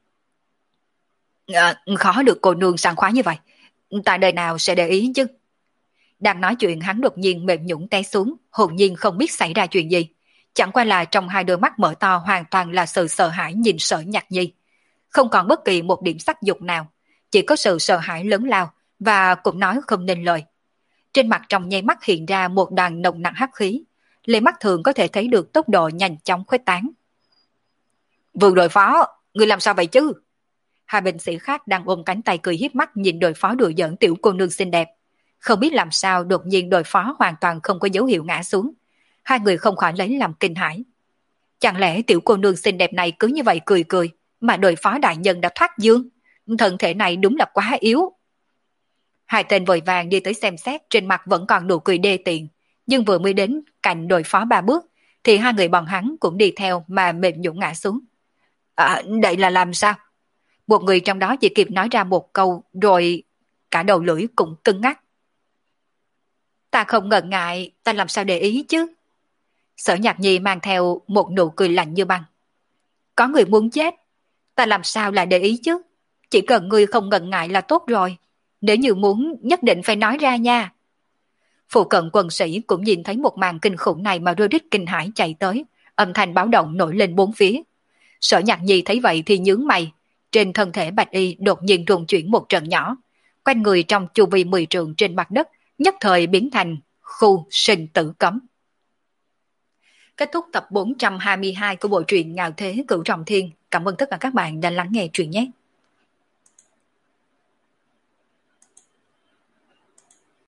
À, khó được cô nương sảng khoái như vậy, tại đời nào sẽ để ý chứ? Đang nói chuyện hắn đột nhiên mềm nhũn té xuống, hồn nhiên không biết xảy ra chuyện gì. Chẳng qua là trong hai đôi mắt mở to hoàn toàn là sự sợ hãi nhìn Sở Nhạc Nhi. Không còn bất kỳ một điểm sắc dục nào, chỉ có sự sợ hãi lớn lao và cũng nói không nên lời. Trên mặt trong nháy mắt hiện ra một đoàn nồng nặc hắc khí, lấy mắt thường có thể thấy được tốc độ nhanh chóng khuếch tán. Vương đội phó, người làm sao vậy chứ? Hai binh sĩ khác đang ôm cánh tay cười hiếp mắt nhìn đội phó đùa giỡn tiểu cô nương xinh đẹp. Không biết làm sao đột nhiên đội phó hoàn toàn không có dấu hiệu ngã xuống. Hai người không khỏi lấy làm kinh hãi. Chẳng lẽ tiểu cô nương xinh đẹp này cứ như vậy cười cười, mà đội phó đại nhân đã thoát dương? Thân thể này đúng là quá yếu. Hai tên vội vàng đi tới xem xét, trên mặt vẫn còn nụ cười đê tiện. Nhưng vừa mới đến cạnh đội phó ba bước, thì hai người bọn hắn cũng đi theo mà mềm nhũn ngã xuống. À, đây là làm sao? Một người trong đó chỉ kịp nói ra một câu rồi cả đầu lưỡi cũng cứng ngắc. Ta không ngần ngại, ta làm sao để ý chứ? Sở Nhạc Nhi mang theo một nụ cười lạnh như băng. Có người muốn chết, ta làm sao lại để ý chứ? Chỉ cần ngươi không ngần ngại là tốt rồi. Nếu như muốn nhất định phải nói ra nha. Phụ cận quân sĩ cũng nhìn thấy một màn kinh khủng này mà rơi rít kinh hãi chạy tới, âm thanh báo động nổi lên bốn phía. Sở Nhạc Nhi thấy vậy thì nhướng mày, trên thân thể Bạch Y đột nhiên rung chuyển một trận nhỏ, quanh người trong chu vi mười trượng trên mặt đất nhất thời biến thành khu sinh tử cấm. Kết thúc tập bốn trăm hai mươi hai của bộ truyện Ngạo Thế Cửu Trọng Thiên. Cảm ơn tất cả các bạn đã lắng nghe truyện nhé.